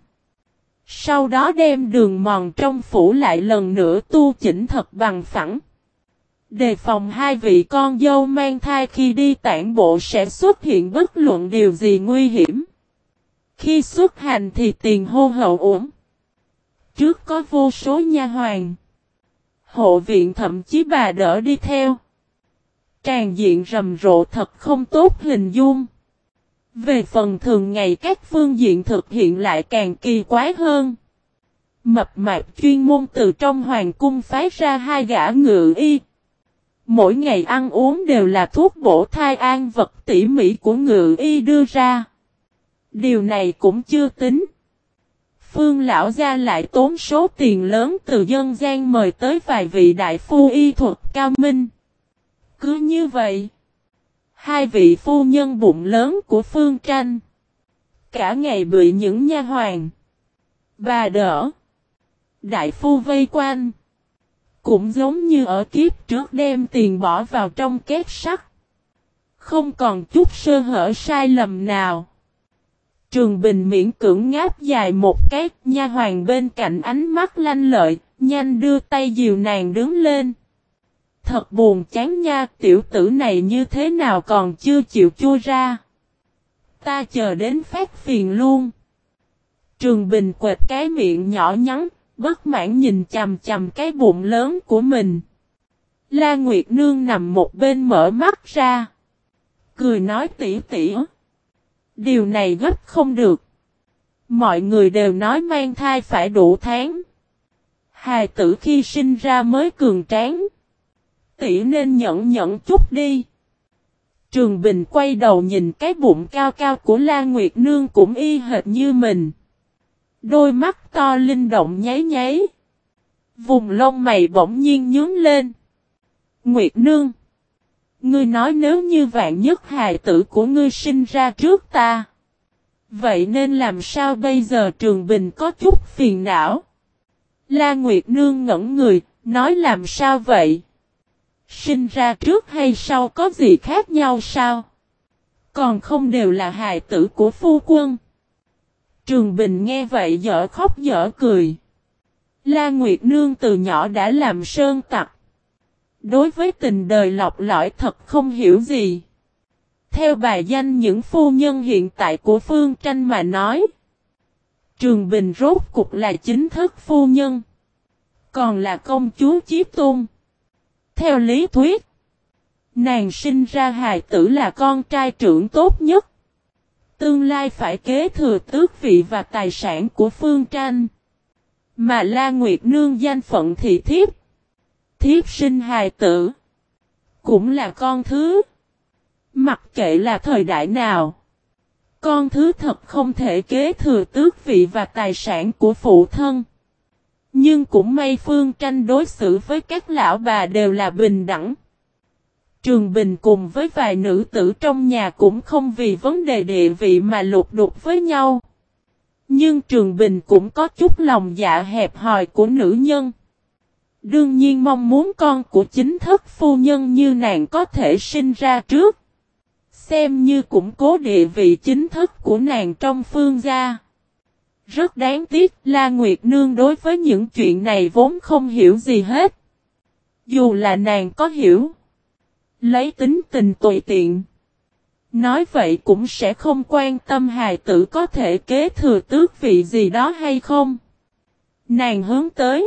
Sau đó đem đường mòn trong phủ lại lần nữa tu chỉnh thật bằng phẳng. Đề phòng hai vị con dâu mang thai khi đi tản bộ sẽ xuất hiện bất luận điều gì nguy hiểm. Khi xuất hành thì tiền hô hậu ổn. Trước có vô số nha hoàn. Hộ viện thậm chí bà đỡ đi theo. Tràn diện rầm rộ thật không tốt hình dung. Về phần thường ngày các phương diện thực hiện lại càng kỳ quái hơn. Mập mạp chuyên môn từ trong hoàng cung phái ra hai gã ngự y. Mỗi ngày ăn uống đều là thuốc bổ thai an vật tỉ mỉ của ngự y đưa ra. Điều này cũng chưa tính. Phương lão gia lại tốn số tiền lớn từ dân gian mời tới vài vị đại phu y thuật cao minh. Cứ như vậy, hai vị phu nhân bụng lớn của Phương Tranh cả ngày bị những nha hoàn, bà đỡ, đại phu vây quanh. Cũng giống như ở kiếp trước đem tiền bỏ vào trong két sắt. Không còn chút sơ hở sai lầm nào. Trường Bình miễn cưỡng ngáp dài một cái, nha hoàn bên cạnh ánh mắt lanh lợi, nhanh đưa tay dìu nàng đứng lên. Thật buồn chán nha, tiểu tử này như thế nào còn chưa chịu chui ra. Ta chờ đến phát phiền luôn. Trường Bình quệt cái miệng nhỏ nhắn, bất mãn nhìn chằm chằm cái bụng lớn của mình. La Nguyệt Nương nằm một bên mở mắt ra. Cười nói tỉ tỉ. Điều này gấp không được. Mọi người đều nói mang thai phải đủ tháng. Hài tử khi sinh ra mới cường tráng. Tỷ nên nhẫn chút đi. Trường Bình quay đầu nhìn cái bụng cao cao của La Nguyệt Nương cũng y hệt như mình. Đôi mắt to linh động nháy nháy. Vùng lông mày bỗng nhiên nhướng lên. Nguyệt Nương. Ngươi nói nếu như vạn nhất hài tử của ngươi sinh ra trước ta. Vậy nên làm sao bây giờ? Trường Bình có chút phiền não. La Nguyệt Nương ngẩn người, nói làm sao vậy? Sinh ra trước hay sau có gì khác nhau sao? Còn không đều là hài tử của phu quân. Trường Bình nghe vậy dở khóc dở cười. La Nguyệt Nương từ nhỏ đã làm sơn tặc. Đối với tình đời lọc lõi thật không hiểu gì. Theo bài danh những phu nhân hiện tại của Phương Tranh mà nói. Trường Bình rốt cục là chính thức phu nhân. Còn là công chúa Chiếp Tôn. Theo lý thuyết. Nàng sinh ra hài tử là con trai trưởng tốt nhất. Tương lai phải kế thừa tước vị và tài sản của Phương Tranh. Mà La Nguyệt Nương danh phận thì thiếp. Thiếp sinh hài tử. Cũng là con thứ. Mặc kệ là thời đại nào. Con thứ thật không thể kế thừa tước vị và tài sản của phụ thân. Nhưng cũng may Phương Tranh đối xử với các lão bà đều là bình đẳng. Trường Bình cùng với vài nữ tử trong nhà cũng không vì vấn đề địa vị mà lục đục với nhau. Nhưng Trường Bình cũng có chút lòng dạ hẹp hòi của nữ nhân. Đương nhiên mong muốn con của chính thức phu nhân như nàng có thể sinh ra trước. Xem như củng cố địa vị chính thức của nàng trong Phương gia. Rất đáng tiếc La Nguyệt Nương đối với những chuyện này vốn không hiểu gì hết. Dù là nàng có hiểu. Lấy tính tình tùy tiện. Nói vậy cũng sẽ không quan tâm hài tử có thể kế thừa tước vị gì đó hay không. Nàng hướng tới.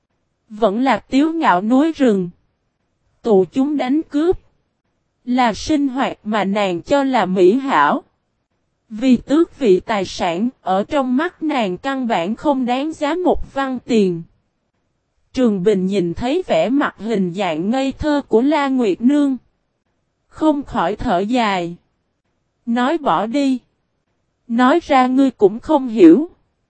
Vẫn là tiếu ngạo núi rừng. Tụ chúng đánh cướp. Là sinh hoạt mà nàng cho là mỹ hảo. Vì tước vị tài sản ở trong mắt nàng căn bản không đáng giá một văn tiền. Trường Bình nhìn thấy vẻ mặt hình dạng ngây thơ của La Nguyệt Nương. Không khỏi thở dài. Nói bỏ đi. Nói ra ngươi cũng không hiểu.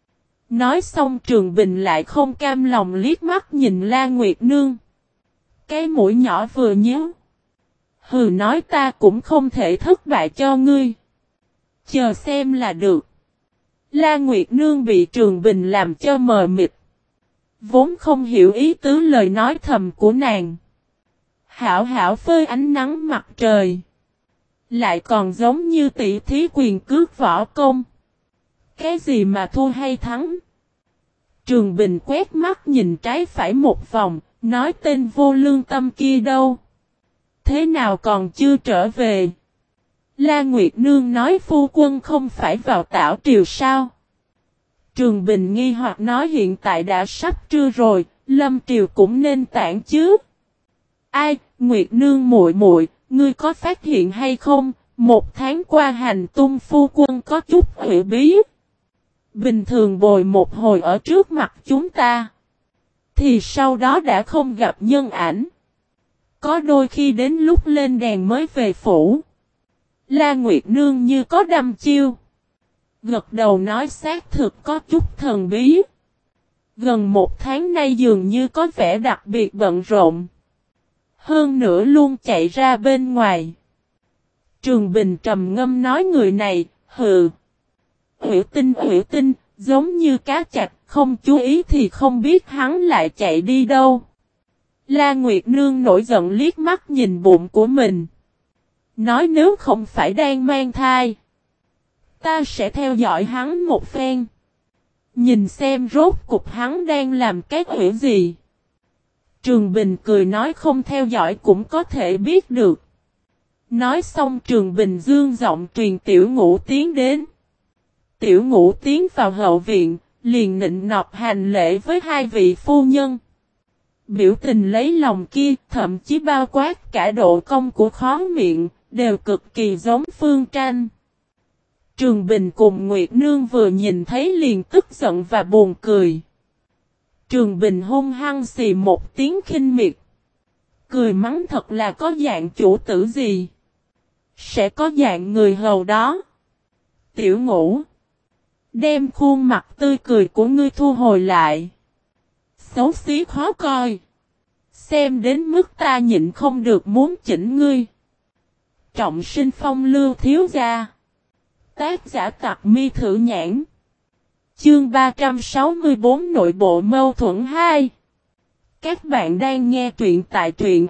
Nói xong Trường Bình lại không cam lòng liếc mắt nhìn La Nguyệt Nương. Cái mũi nhỏ vừa nhíu. Hừ nói ta cũng không thể thất bại cho ngươi. Chờ xem là được. La Nguyệt Nương bị Trường Bình làm cho mờ mịt. Vốn không hiểu ý tứ lời nói thầm của nàng. Hảo hảo phơi ánh nắng mặt trời. Lại còn giống như tỷ thí quyền cước võ công. Cái gì mà thua hay thắng? Trường Bình quét mắt nhìn trái phải một vòng, nói tên vô lương tâm kia đâu? Thế nào còn chưa trở về? La Nguyệt Nương nói phu quân không phải vào Tảo Triều sao? Trường Bình nghi hoặc nói hiện tại đã sắp trưa rồi, Lâm Triều cũng nên tản chứ. Ai, Nguyệt Nương muội muội, ngươi có phát hiện hay không? Một tháng qua hành tung phu quân có chút hủy bí. Bình thường bồi một hồi ở trước mặt chúng ta. Thì sau đó đã không gặp nhân ảnh. Có đôi khi đến lúc lên đèn mới về phủ. La Nguyệt Nương như có đăm chiêu. Gật đầu nói xác thực có chút thần bí. Gần một tháng nay dường như có vẻ đặc biệt bận rộn. Hơn nữa luôn chạy ra bên ngoài. Trường Bình trầm ngâm nói người này, hừ. Hủy tinh, giống như cá chạch, không chú ý thì không biết hắn lại chạy đi đâu. La Nguyệt Nương nổi giận liếc mắt nhìn bụng của mình. Nói nếu không phải đang mang thai, ta sẽ theo dõi hắn một phen. Nhìn xem rốt cục hắn đang làm cái quỷ gì. Trường Bình cười nói không theo dõi cũng có thể biết được. Nói xong Trường Bình dương giọng truyền Tiểu Ngũ tiến đến. Tiểu Ngũ tiến vào hậu viện, liền nịnh nọt hành lễ với hai vị phu nhân. Biểu tình lấy lòng kia, thậm chí bao quát cả độ cong của khóe miệng, đều cực kỳ giống Phương Tranh. Trường Bình cùng Nguyệt Nương vừa nhìn thấy liền tức giận và buồn cười. Trường Bình hung hăng xì một tiếng khinh miệt. Cười mắng thật là có dạng chủ tử gì. Sẽ có dạng người hầu đó. Tiểu Ngũ. Đem khuôn mặt tươi cười của ngươi thu hồi lại. Xấu xí khó coi. Xem đến mức ta nhịn không được muốn chỉnh ngươi. Trọng Sinh Phong Lưu thiếu gia. Tác giả Tặc Mi Thử Nhãn. Chương 364 Nội bộ mâu thuẫn 2. Các bạn đang nghe truyện tại truyện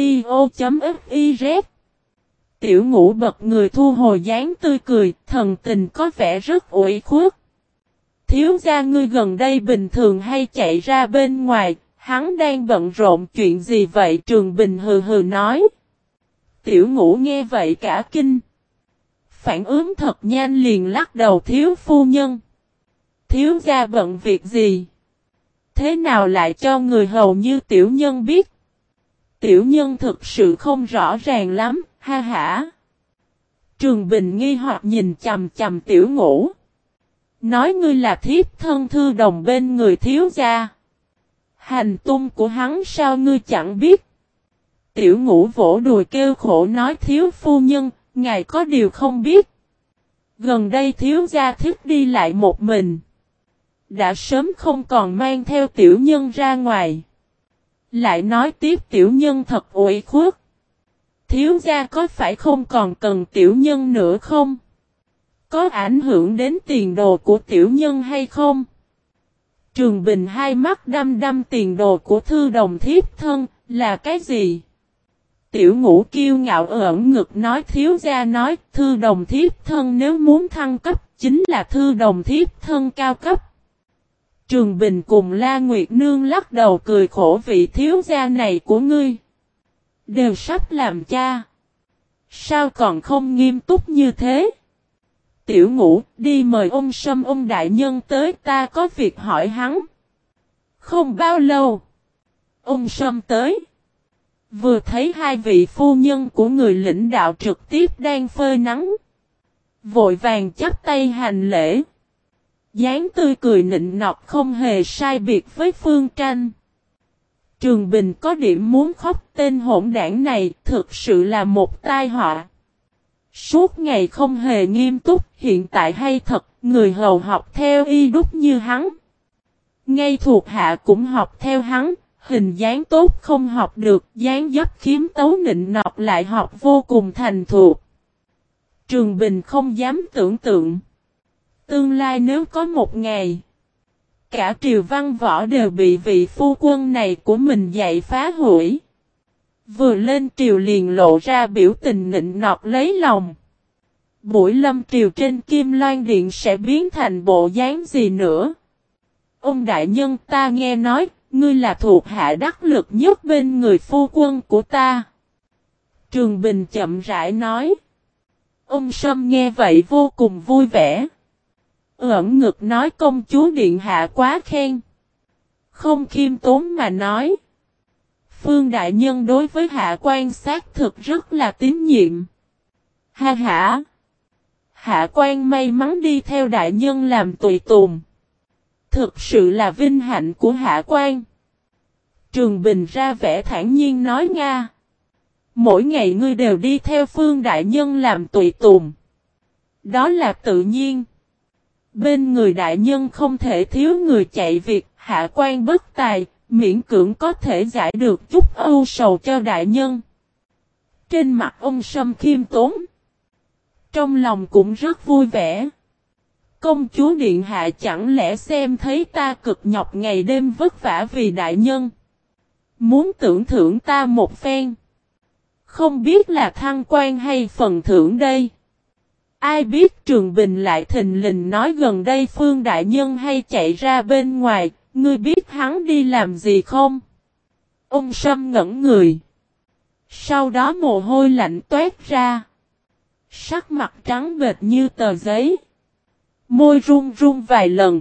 audio.fiz. Tiểu Ngũ bật người thu hồi dáng tươi cười, thần tình có vẻ rất ủy khuất. Thiếu gia ngươi gần đây bình thường hay chạy ra bên ngoài, hắn đang bận rộn chuyện gì vậy? Trường Bình hừ hừ nói. Tiểu Ngũ nghe vậy cả kinh. Phản ứng thật nhanh liền lắc đầu thiếu phu nhân. Thiếu gia bận việc gì? Thế nào lại cho người hầu như tiểu nhân biết? Tiểu nhân thực sự không rõ ràng lắm, ha hả. Trường Bình nghi hoặc nhìn chằm chằm Tiểu Ngũ. Nói ngươi là thiếp thân thư đồng bên người thiếu gia. Hành tung của hắn sao ngươi chẳng biết? Tiểu Ngũ vỗ đùi kêu khổ nói thiếu phu nhân, ngài có điều không biết. Gần đây thiếu gia thích đi lại một mình. Đã sớm không còn mang theo tiểu nhân ra ngoài. Lại nói tiếp tiểu nhân thật ủy khuất. Thiếu gia có phải không còn cần tiểu nhân nữa không? Có ảnh hưởng đến tiền đồ của tiểu nhân hay không? Trường Bình hai mắt đăm đăm tiền đồ của thư đồng thiếp thân là cái gì? Tiểu Ngũ kiêu ngạo ẩn ngực nói thiếu gia nói thư đồng thiếp thân nếu muốn thăng cấp chính là thư đồng thiếp thân cao cấp. Trường Bình cùng La Nguyệt Nương lắc đầu cười khổ vị thiếu gia này của ngươi. Đều sắp làm cha. Sao còn không nghiêm túc như thế? Tiểu Ngũ đi mời ông Sâm ông đại nhân tới ta có việc hỏi hắn. Không bao lâu. Ông Sâm tới. Vừa thấy hai vị phu nhân của người lãnh đạo trực tiếp đang phơi nắng. Vội vàng chắp tay hành lễ. Dáng tươi cười nịnh nọt không hề sai biệt với Phương Tranh. Trường Bình có điểm muốn khóc tên hỗn đảng này thực sự là một tai họa. Suốt ngày không hề nghiêm túc hiện tại hay thật người hầu học theo y đúc như hắn. Ngay thuộc hạ cũng học theo hắn. Hình dáng tốt không học được, dáng dấp khiếm tấu nịnh nọt lại học vô cùng thành thục. Trường Bình không dám tưởng tượng. Tương lai nếu có một ngày, cả triều văn võ đều bị vị phu quân này của mình dạy phá hủy. Vừa lên triều liền lộ ra biểu tình nịnh nọt lấy lòng. Buổi lâm triều trên Kim Loan Điện sẽ biến thành bộ dáng gì nữa? Ông đại nhân, ta nghe nói, ngươi là thuộc hạ đắc lực nhất bên người phu quân của ta. Trường Bình chậm rãi nói. Ông Sâm nghe vậy vô cùng vui vẻ. Ẩn ngực nói công chúa điện hạ quá khen. Không khiêm tốn mà nói. Phương đại nhân đối với hạ quan xác thực rất là tín nhiệm. Ha ha. Hạ quan may mắn đi theo đại nhân làm tùy tùng. Thực sự là vinh hạnh của hạ quan. Trường Bình ra vẻ thản nhiên nói Nga. Mỗi ngày ngươi đều đi theo Phương đại nhân làm tùy tùng. Đó là tự nhiên. Bên người đại nhân không thể thiếu người chạy việc, hạ quan bất tài, miễn cưỡng có thể giải được chút ưu sầu cho đại nhân. Trên mặt ông Sâm khiêm tốn. Trong lòng cũng rất vui vẻ. Công chúa điện hạ chẳng lẽ xem thấy ta cực nhọc ngày đêm vất vả vì đại nhân. Muốn tưởng thưởng ta một phen. Không biết là thăng quan hay phần thưởng đây. Ai biết Trường Bình lại thình lình nói gần đây Phương đại nhân hay chạy ra bên ngoài, ngươi biết hắn đi làm gì không? Ông Sâm ngẩn người. Sau đó mồ hôi lạnh toát ra. Sắc mặt trắng bệch như tờ giấy. Môi run run vài lần.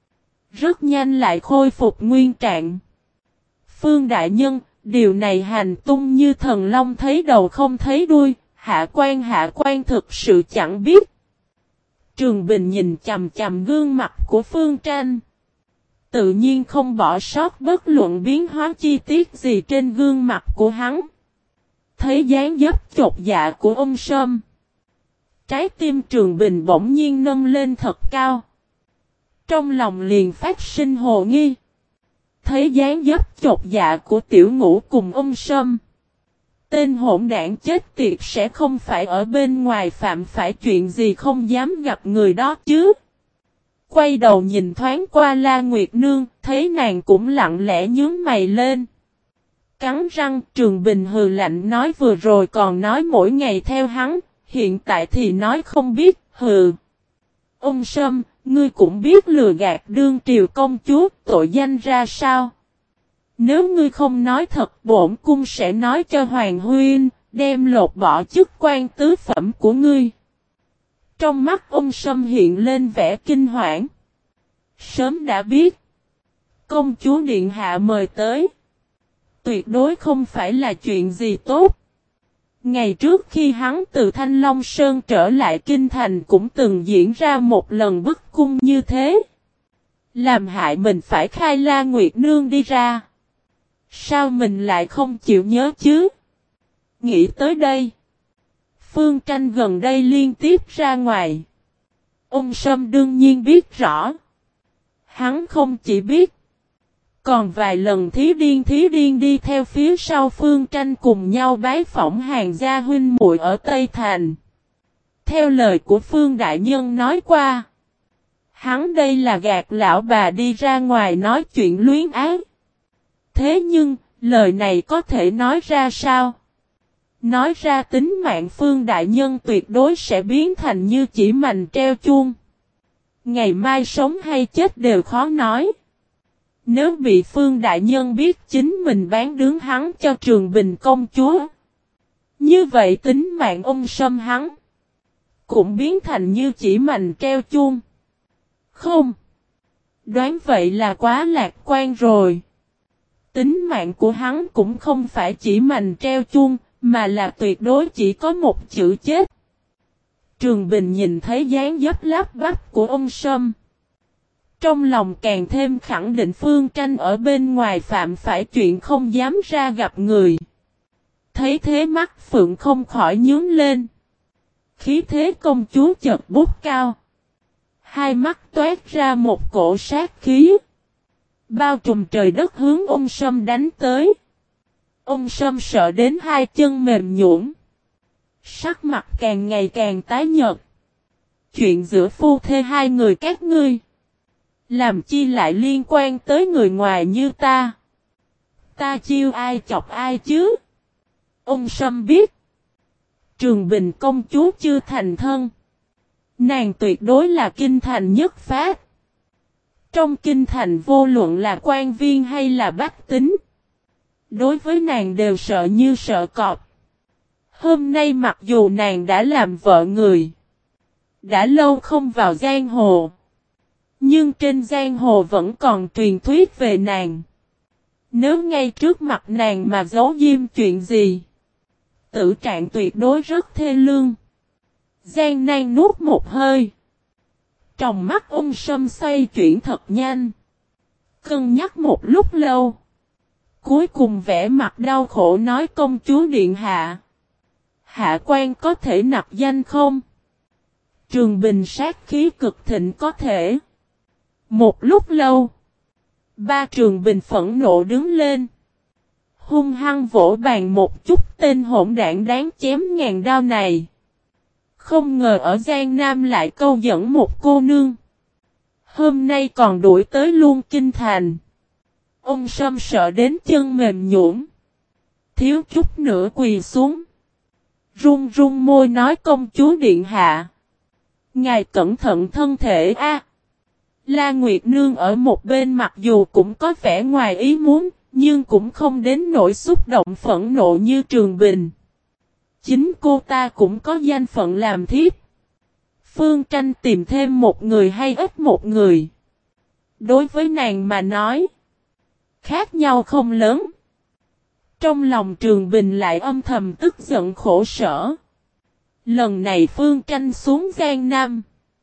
Rất nhanh lại khôi phục nguyên trạng. Phương đại nhân, điều này hành tung như thần long thấy đầu không thấy đuôi, hạ quan thực sự chẳng biết. Trường Bình nhìn chằm chằm gương mặt của Phương Tranh. Tự nhiên không bỏ sót bất luận biến hóa chi tiết gì trên gương mặt của hắn. Thấy dáng dấp chột dạ của ông Sâm. Trái tim Trường Bình bỗng nhiên nâng lên thật cao. Trong lòng liền phát sinh hồ nghi. Thấy dáng dấp chột dạ của Tiểu Ngũ cùng ông Sâm. Tên hỗn đảng chết tiệt sẽ không phải ở bên ngoài phạm phải chuyện gì không dám gặp người đó chứ. Quay đầu nhìn thoáng qua La Nguyệt Nương, thấy nàng cũng lặng lẽ nhướng mày lên. Cắn răng, Trường Bình hừ lạnh nói vừa rồi còn nói mỗi ngày theo hắn, hiện tại thì nói không biết, hừ. Ông Sâm, ngươi cũng biết lừa gạt đương triều công chúa, tội danh ra sao? Nếu ngươi không nói thật, bổn cung sẽ nói cho Hoàng Huynh, đem lột bỏ chức quan tứ phẩm của ngươi. Trong mắt ông Sâm hiện lên vẻ kinh hoảng. Sớm đã biết. Công chúa điện hạ mời tới. Tuyệt đối không phải là chuyện gì tốt. Ngày trước khi hắn từ Thanh Long Sơn trở lại Kinh Thành cũng từng diễn ra một lần bức cung như thế. Làm hại mình phải khai La Nguyệt Nương đi ra. Sao mình lại không chịu nhớ chứ? Nghĩ tới đây. Phương Tranh gần đây liên tiếp ra ngoài. Ông Sâm đương nhiên biết rõ. Hắn không chỉ biết. Còn vài lần thí điên đi theo phía sau Phương Tranh cùng nhau bái phỏng hàng gia huynh muội ở Tây Thành. Theo lời của Phương Đại Nhân nói qua. Hắn đây là gạt lão bà đi ra ngoài nói chuyện luyến ái. Thế nhưng, lời này có thể nói ra sao? Nói ra tính mạng Phương Đại Nhân tuyệt đối sẽ biến thành như chỉ mành treo chuông. Ngày mai sống hay chết đều khó nói. Nếu bị Phương Đại Nhân biết chính mình bán đứng hắn cho Trường Bình công chúa. Như vậy tính mạng ông Sâm hắn cũng biến thành như chỉ mành treo chuông. Không. Đoán vậy là quá lạc quan rồi. Tính mạng của hắn cũng không phải chỉ mành treo chuông, mà là tuyệt đối chỉ có một chữ chết. Trường Bình nhìn thấy dáng dấp lắp bắp của ông Sâm. Trong lòng càng thêm khẳng định Phương Tranh ở bên ngoài phạm phải chuyện không dám ra gặp người. Thấy thế mắt Phượng không khỏi nhướng lên. Khí thế công chúa chợt bút cao. Hai mắt toát ra một cổ sát khí. Bao trùm trời đất hướng ông Sâm đánh tới. Ông Sâm sợ đến hai chân mềm nhũn. Sắc mặt càng ngày càng tái nhợt. chuyện giữa phu thê hai người các ngươi. Làm chi lại liên quan tới người ngoài như ta? Ta chiêu ai chọc ai chứ? Ông Sâm biết. Trường Bình công chúa chưa thành thân. Nàng tuyệt đối là kinh thành nhất phát. Trong kinh thành vô luận là quan viên hay là bách tính. Đối với nàng đều sợ như sợ cọp. Hôm nay mặc dù nàng đã làm vợ người. Đã lâu không vào giang hồ. Nhưng trên giang hồ vẫn còn truyền thuyết về nàng. Nếu ngay trước mặt nàng mà giấu diêm chuyện gì. Tử trạng tuyệt đối rất thê lương. Giang nan nuốt một hơi. Trong mắt ông Sâm xoay chuyển thật nhanh. Cân nhắc một lúc lâu. Cuối cùng vẻ mặt đau khổ nói công chúa điện hạ. Hạ quan có thể nặc danh không? Trường Bình sát khí cực thịnh có thể. Một lúc lâu. Ba Trường Bình phẫn nộ đứng lên. Hung hăng vỗ bàn một chút tên hỗn đảng đáng chém ngàn đao này. Không ngờ ở Giang Nam lại câu dẫn một cô nương. Hôm nay còn đuổi tới luôn kinh thành. Ông Sâm sợ đến chân mềm nhũn, thiếu chút nữa quỳ xuống. Run run môi nói công chúa điện hạ. Ngài cẩn thận thân thể a. La Nguyệt Nương ở một bên mặc dù cũng có vẻ ngoài ý muốn, nhưng cũng không đến nỗi xúc động phẫn nộ như Trường Bình. Chính cô ta cũng có danh phận làm thiếp. Phương Tranh tìm thêm một người hay ít một người. Đối với nàng mà nói, khác nhau không lớn. Trong lòng Trường Bình lại âm thầm tức giận khổ sở. Lần này Phương Tranh xuống Giang Nam.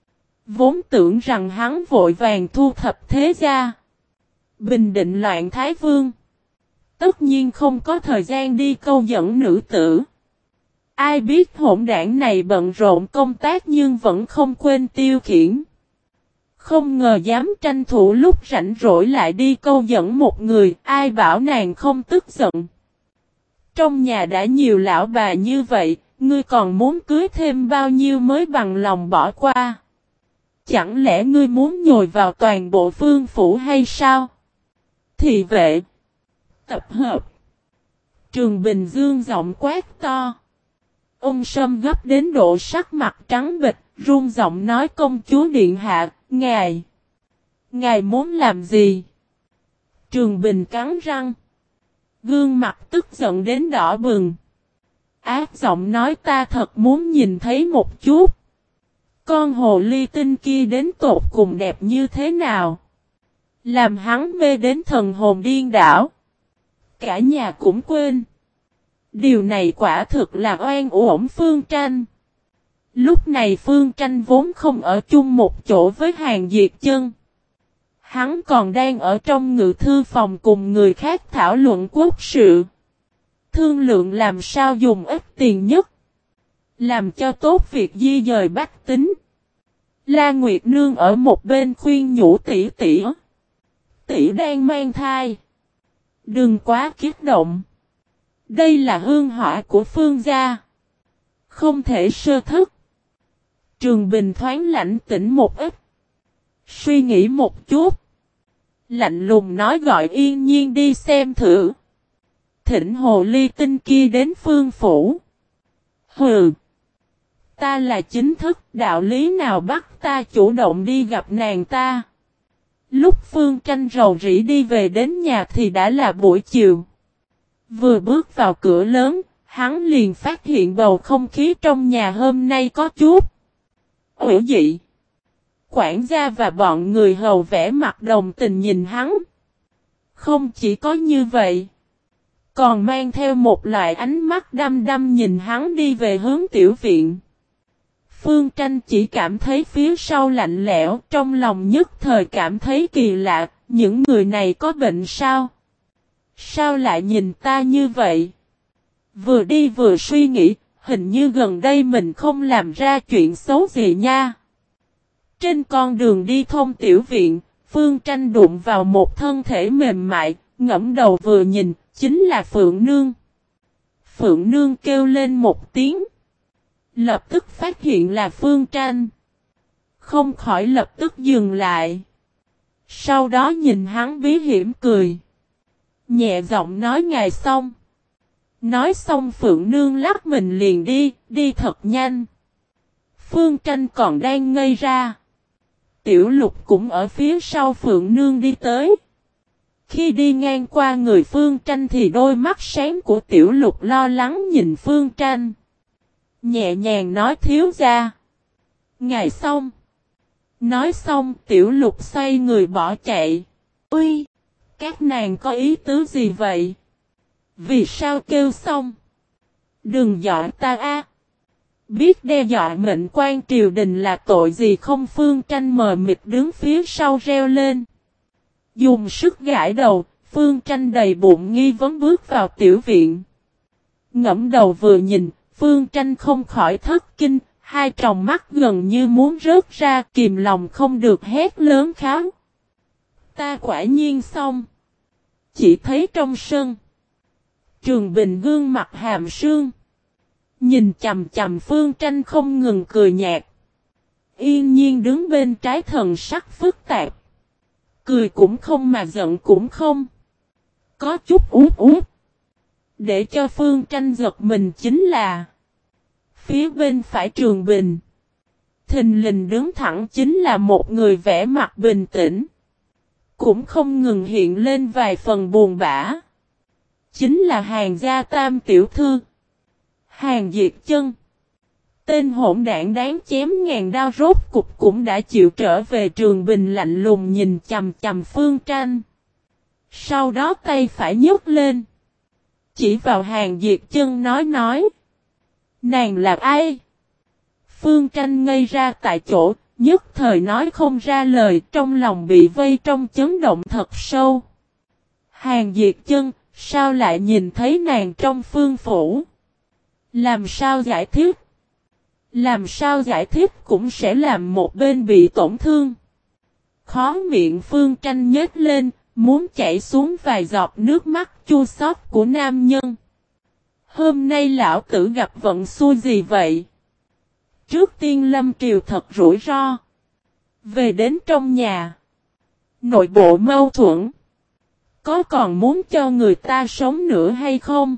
Vốn tưởng rằng hắn vội vàng thu thập thế gia. Bình định loạn Thái Vương. Tất nhiên không có thời gian đi câu dẫn nữ tử. Ai biết hỗn đảng này bận rộn công tác nhưng vẫn không quên tiêu khiển. Không ngờ dám tranh thủ lúc rảnh rỗi lại đi câu dẫn một người, ai bảo nàng không tức giận. Trong nhà đã nhiều lão bà như vậy, ngươi còn muốn cưới thêm bao nhiêu mới bằng lòng bỏ qua? Chẳng lẽ ngươi muốn nhồi vào toàn bộ phương phủ hay sao? Thị vệ. Tập hợp. Trường Bình Dương giọng quát to. Ông Sâm gấp đến độ sắc mặt trắng bệch, run giọng nói công chúa điện hạ, Ngài muốn làm gì? Trường Bình cắn răng. Gương mặt tức giận đến đỏ bừng. Ác giọng nói ta thật muốn nhìn thấy một chút. Con hồ ly tinh kia đến tột cùng đẹp như thế nào? Làm hắn mê đến thần hồn điên đảo. Cả nhà cũng quên. Điều này quả thực là oan uổng Phương Tranh. Lúc này Phương Tranh vốn không ở chung một chỗ với Hàng Diệt Chân. Hắn còn đang ở trong ngự thư phòng cùng người khác thảo luận quốc sự. Thương lượng làm sao dùng ít tiền nhất. Làm cho tốt việc di dời bách tính. La Nguyệt Nương ở một bên khuyên nhủ tỷ tỷ. Tỷ đang mang thai. Đừng quá kích động. Đây là hương hỏa của Phương gia. Không thể sơ thức. Trường Bình thoáng lạnh tĩnh một ít. Suy nghĩ một chút. Lạnh lùng nói gọi Yên Nhiên đi xem thử. Thỉnh hồ ly tinh kia đến Phương phủ. Hừ. Ta là chính thức, đạo lý nào bắt ta chủ động đi gặp nàng ta. Lúc Phương Tranh rầu rĩ đi về đến nhà thì đã là buổi chiều. Vừa bước vào cửa lớn, hắn liền phát hiện bầu không khí trong nhà hôm nay có chút ủy dị. Quản gia và bọn người hầu vẻ mặt đồng tình nhìn hắn. Không chỉ có như vậy, còn mang theo một loại ánh mắt đăm đăm nhìn hắn đi về hướng tiểu viện. Phương Tranh chỉ cảm thấy phía sau lạnh lẽo, trong lòng nhất thời cảm thấy kỳ lạ, những người này có bệnh sao? Sao lại nhìn ta như vậy? Vừa đi vừa suy nghĩ, hình như gần đây mình không làm ra chuyện xấu gì nha. Trên con đường đi thông tiểu viện, Phương Tranh đụng vào một thân thể mềm mại, ngẫm đầu vừa nhìn, chính là Phượng Nương. Phượng Nương kêu lên một tiếng. Lập tức phát hiện là Phương Tranh. Không khỏi lập tức dừng lại. Sau đó nhìn hắn bí hiểm cười. Nhẹ giọng nói ngài xong. Nói xong Phượng Nương lắc mình liền đi thật nhanh. Phương Tranh còn đang ngây ra. Tiểu Lục cũng ở phía sau Phượng Nương đi tới. Khi đi ngang qua người Phương Tranh thì đôi mắt sáng của Tiểu Lục lo lắng nhìn Phương Tranh. Nhẹ nhàng nói thiếu gia. Ngài xong. Nói xong Tiểu Lục xoay người bỏ chạy. Ui! Các nàng có ý tứ gì vậy? Vì sao kêu xong? Đừng dọa ta a! Biết đe dọa mệnh quan triều đình là tội gì không? Phương Tranh mờ mịt đứng phía sau reo lên. Dùng sức gãi đầu, Phương Tranh đầy bụng nghi vấn bước vào tiểu viện. Ngẫm đầu vừa nhìn, Phương Tranh không khỏi thất kinh, hai tròng mắt gần như muốn rớt ra, kìm lòng không được hét lớn kháo. Ta quả nhiên xong. Chỉ thấy trong sân, Trường Bình gương mặt hàm sương, nhìn chằm chằm Phương Tranh không ngừng cười nhạt. Yên Nhiên đứng bên trái thần sắc phức tạp. Cười cũng không mà giận cũng không. Có chút út út. Để cho Phương Tranh giật mình chính là phía bên phải Trường Bình, thình lình đứng thẳng chính là một người vẻ mặt bình tĩnh. Cũng không ngừng hiện lên vài phần buồn bã. Chính là Hàn gia tam tiểu thư, Hàn Diệt Chân. Tên hỗn đảng đáng chém ngàn đao rốt cục cũng đã chịu trở về. Trường Bình lạnh lùng nhìn chằm chằm Phương Tranh. Sau đó tay phải nhấc lên, chỉ vào Hàn Diệt Chân nói. Nàng là ai? Phương Tranh ngây ra tại chỗ, nhất thời nói không ra lời, trong lòng bị vây trong chấn động thật sâu. Hàn Diệt Chân, sao lại nhìn thấy nàng trong phương phủ? Làm sao giải thích? Làm sao giải thích cũng sẽ làm một bên bị tổn thương. Khó miệng Phương Tranh nhếch lên, muốn chảy xuống vài giọt nước mắt chua xót của nam nhân. Hôm nay lão tử gặp vận xui gì vậy? Trước tiên Lâm Triều thật rủi ro. Về đến trong nhà, nội bộ mâu thuẫn. Có còn muốn cho người ta sống nữa hay không?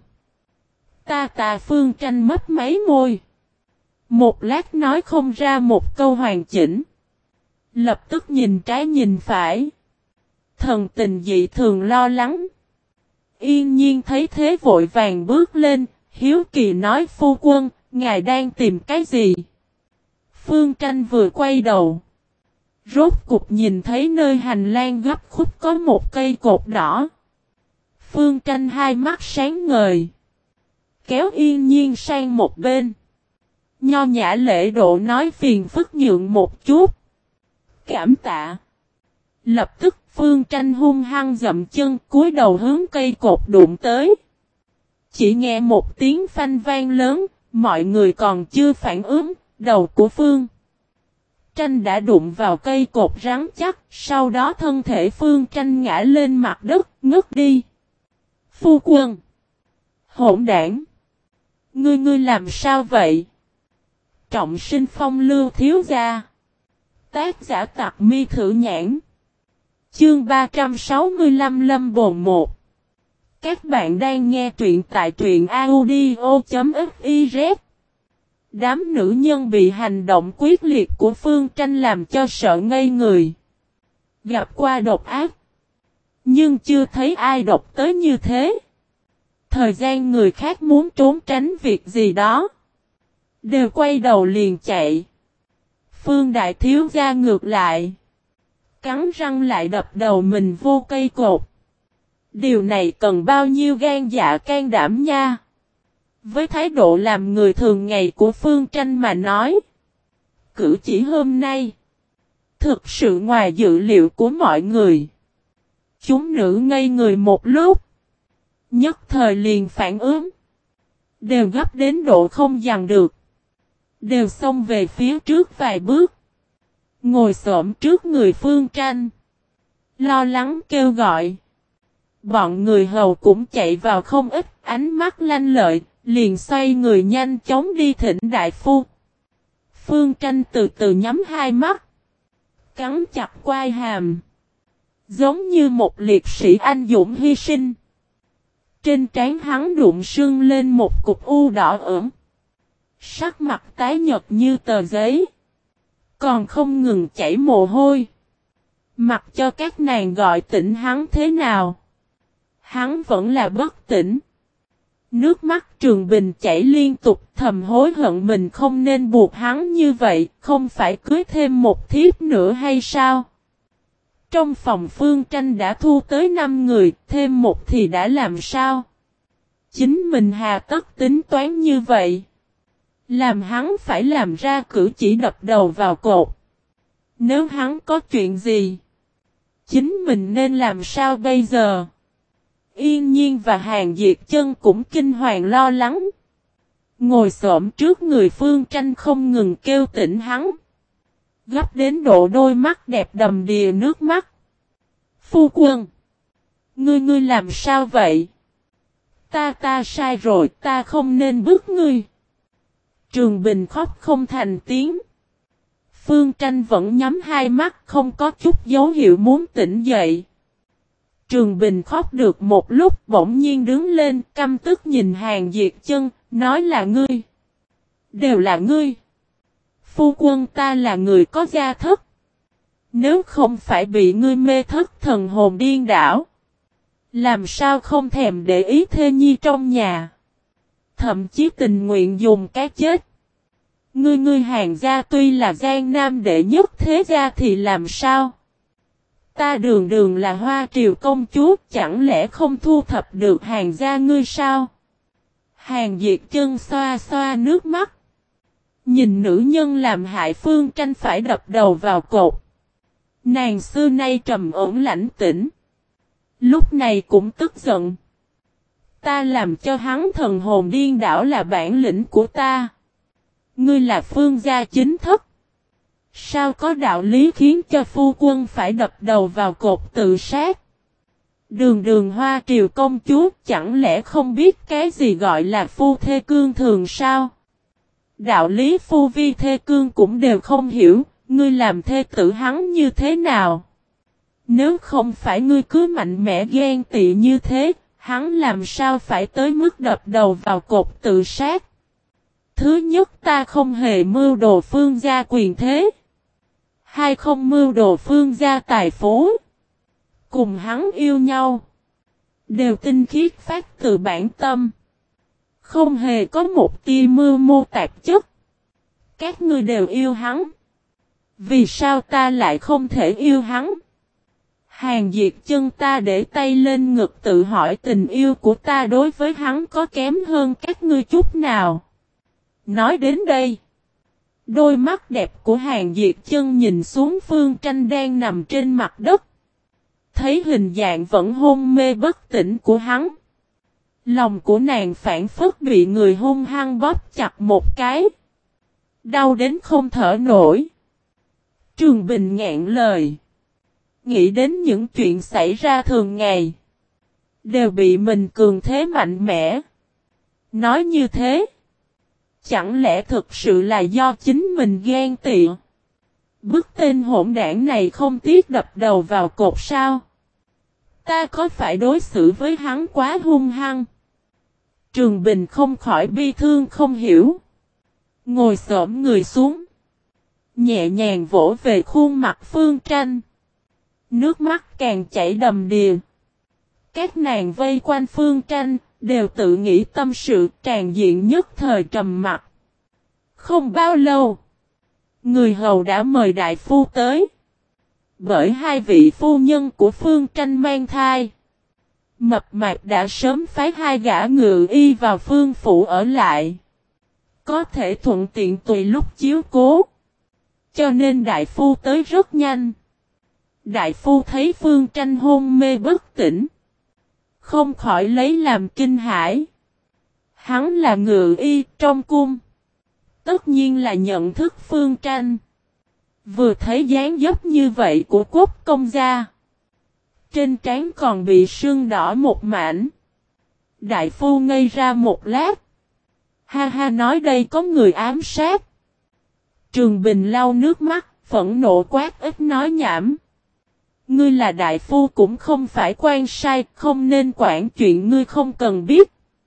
Ta Phương Tranh mất mấy môi. Một lát nói không ra một câu hoàn chỉnh. Lập tức nhìn trái nhìn phải. Thần tình dị thường lo lắng. Yên Nhiên thấy thế vội vàng bước lên, hiếu kỳ nói phu quân, ngài đang tìm cái gì? Phương Tranh vừa quay đầu. Rốt cục nhìn thấy nơi hành lang gấp khúc có một cây cột đỏ. Phương Tranh hai mắt sáng ngời. Kéo Yên Nhiên sang một bên. Nho nhã lễ độ nói phiền phức nhượng một chút. Cảm tạ. Lập tức Phương Tranh hung hăng dậm chân cúi đầu hướng cây cột đụng tới. Chỉ nghe một tiếng phanh vang lớn, mọi người còn chưa phản ứng, đầu của Phương Tranh đã đụng vào cây cột rắn chắc, sau đó thân thể Phương Tranh ngã lên mặt đất, ngất đi. Phu quân! Hỗn đảng! Ngươi làm sao vậy? Trọng Sinh Phong Lưu thiếu gia. Tác giả Tặc Mi Thử Nhãn. Chương 365 Lâm Bồn 1. Các bạn đang nghe truyện tại truyện audio.fiz. Đám nữ nhân bị hành động quyết liệt của Phương Tranh làm cho sợ ngây người. Gặp qua độc ác, nhưng chưa thấy ai độc tới như thế. Thời gian người khác muốn trốn tránh việc gì đó, đều quay đầu liền chạy. Phương đại thiếu gia ngược lại, cắn răng lại đập đầu mình vô cây cột. Điều này cần bao nhiêu gan dạ can đảm nha. Với thái độ làm người thường ngày của Phương Tranh mà nói, cử chỉ hôm nay thực sự ngoài dự liệu của mọi người. Chúng nữ ngây người một lúc, nhất thời liền phản ứng, đều gấp đến độ không dằn được, đều xông về phía trước vài bước, ngồi xổm trước người Phương Tranh, lo lắng kêu gọi. Bọn người hầu cũng chạy vào không ít, ánh mắt lanh lợi, liền xoay người nhanh chóng đi thỉnh đại phu. Phương Tranh từ từ nhắm hai mắt, cắn chặt quai hàm. Giống như một liệt sĩ anh dũng hy sinh. Trên trán hắn đụng sưng lên một cục u đỏ ửng. Sắc mặt tái nhợt như tờ giấy. Còn không ngừng chảy mồ hôi. Mặc cho các nàng gọi tỉnh hắn thế nào. Hắn vẫn là bất tỉnh. Nước mắt Trường Bình chảy liên tục, thầm hối hận mình không nên buộc hắn như vậy, không phải cưới thêm một thiếp nữa hay sao? Trong phòng Phương Tranh đã thu tới 5 người, thêm một thì đã làm sao? Chính mình hà tất tính toán như vậy. Làm hắn phải làm ra cử chỉ đập đầu vào cột. Nếu hắn có chuyện gì, chính mình nên làm sao bây giờ? Yên Nhiên và Hàn Diệt Chân cũng kinh hoàng lo lắng. Ngồi xổm trước người Phương Tranh không ngừng kêu tỉnh hắn. Gấp đến độ đôi mắt đẹp đầm đìa nước mắt. Phu quân! Ngươi làm sao vậy? Ta sai rồi, ta không nên bức ngươi. Trường Bình khóc không thành tiếng. Phương Tranh vẫn nhắm hai mắt, không có chút dấu hiệu muốn tỉnh dậy. Trường Bình khóc được một lúc bỗng nhiên đứng lên, căm tức nhìn Hàn Diệt Chân, nói là ngươi. Đều là ngươi. Phu quân ta là người có gia thất. Nếu không phải bị ngươi mê thất thần hồn điên đảo, làm sao không thèm để ý thê nhi trong nhà. Thậm chí tình nguyện dùng cái chết. Ngươi Hàn gia tuy là giang nam đệ nhất thế gia thì làm sao? Ta đường là Hoa Triều công chúa, chẳng lẽ không thu thập được Hàn gia ngươi sao? Hàn Diệt Chân xoa xoa nước mắt. Nhìn nữ nhân làm hại Phương Tranh phải đập đầu vào cột. Nàng xưa nay trầm ổn lãnh tĩnh. Lúc này cũng tức giận. Ta làm cho hắn thần hồn điên đảo là bản lĩnh của ta. Ngươi là Phương gia chính thất. Sao có đạo lý khiến cho phu quân phải đập đầu vào cột tự sát? Đường Hoa Triều công chúa chẳng lẽ không biết cái gì gọi là phu thê cương thường sao? Đạo lý phu vi thê cương cũng đều không hiểu, ngươi làm thê tử hắn như thế nào? Nếu không phải ngươi cứ mạnh mẽ ghen tị như thế, hắn làm sao phải tới mức đập đầu vào cột tự sát? Thứ nhất ta không hề mưu đồ Phương gia quyền thế. Hai không mưu đồ Phương gia tài phú. Cùng hắn yêu nhau. Đều tinh khiết phát từ bản tâm. Không hề có một tia mưu mô tạp chất. Các ngươi đều yêu hắn. Vì sao ta lại không thể yêu hắn? Hàn Diệt Chân ta để tay lên ngực tự hỏi tình yêu của ta đối với hắn có kém hơn các ngươi chút nào. Nói đến đây. Đôi mắt đẹp của Hàn Diệt Chân nhìn xuống Phương Tranh đang nằm trên mặt đất. Thấy hình dạng vẫn hôn mê bất tỉnh của hắn. Lòng của nàng phản phất bị người hung hăng bóp chặt một cái. Đau đến không thở nổi. Trường Bình nghẹn lời. Nghĩ đến những chuyện xảy ra thường ngày. Đều bị mình cường thế mạnh mẽ. Nói như thế. Chẳng lẽ thực sự là do chính mình ghen tị? Bức tên hỗn đảng này không tiếc đập đầu vào cột sao? Ta có phải đối xử với hắn quá hung hăng? Trường Bình không khỏi bi thương không hiểu. Ngồi xổm người xuống. Nhẹ nhàng vỗ về khuôn mặt Phương Tranh. Nước mắt càng chảy đầm đìa. Các nàng vây quanh Phương Tranh, đều tự nghĩ tâm sự tràn diện nhất thời trầm mặc. Không bao lâu, người hầu đã mời đại phu tới. Bởi hai vị phu nhân của Phương Tranh mang thai. Mập mạp đã sớm phái hai gã ngự y vào Phương phủ ở lại. Có thể thuận tiện tùy lúc chiếu cố. Cho nên đại phu tới rất nhanh. Đại phu thấy Phương Tranh hôn mê bất tỉnh. Không khỏi lấy làm kinh hãi. Hắn là ngự y trong cung. Tất nhiên là nhận thức Phương Tranh. Vừa thấy dáng dấp như vậy của Quốc công gia. Trên trán còn bị sưng đỏ một mảnh. Đại phu ngây ra một lát. Ha ha nói đây có người ám sát. Trường Bình lau nước mắt, phẫn nộ quát ít nói nhảm. Ngươi là đại phu cũng không phải quan sai, không nên quản chuyện ngươi không cần biết.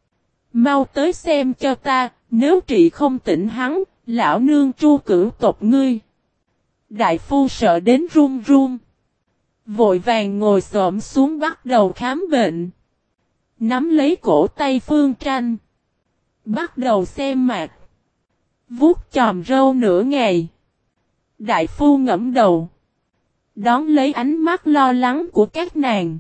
Mau tới xem cho ta, nếu trị không tỉnh hắn, lão nương tru cửu tộc ngươi. Đại phu sợ đến run run. Vội vàng ngồi xổm xuống bắt đầu khám bệnh. Nắm lấy cổ tay Phương Tranh. Bắt đầu xem mạch. Vuốt chòm râu nửa ngày. Đại phu ngẫm đầu. Đón lấy ánh mắt lo lắng của các nàng.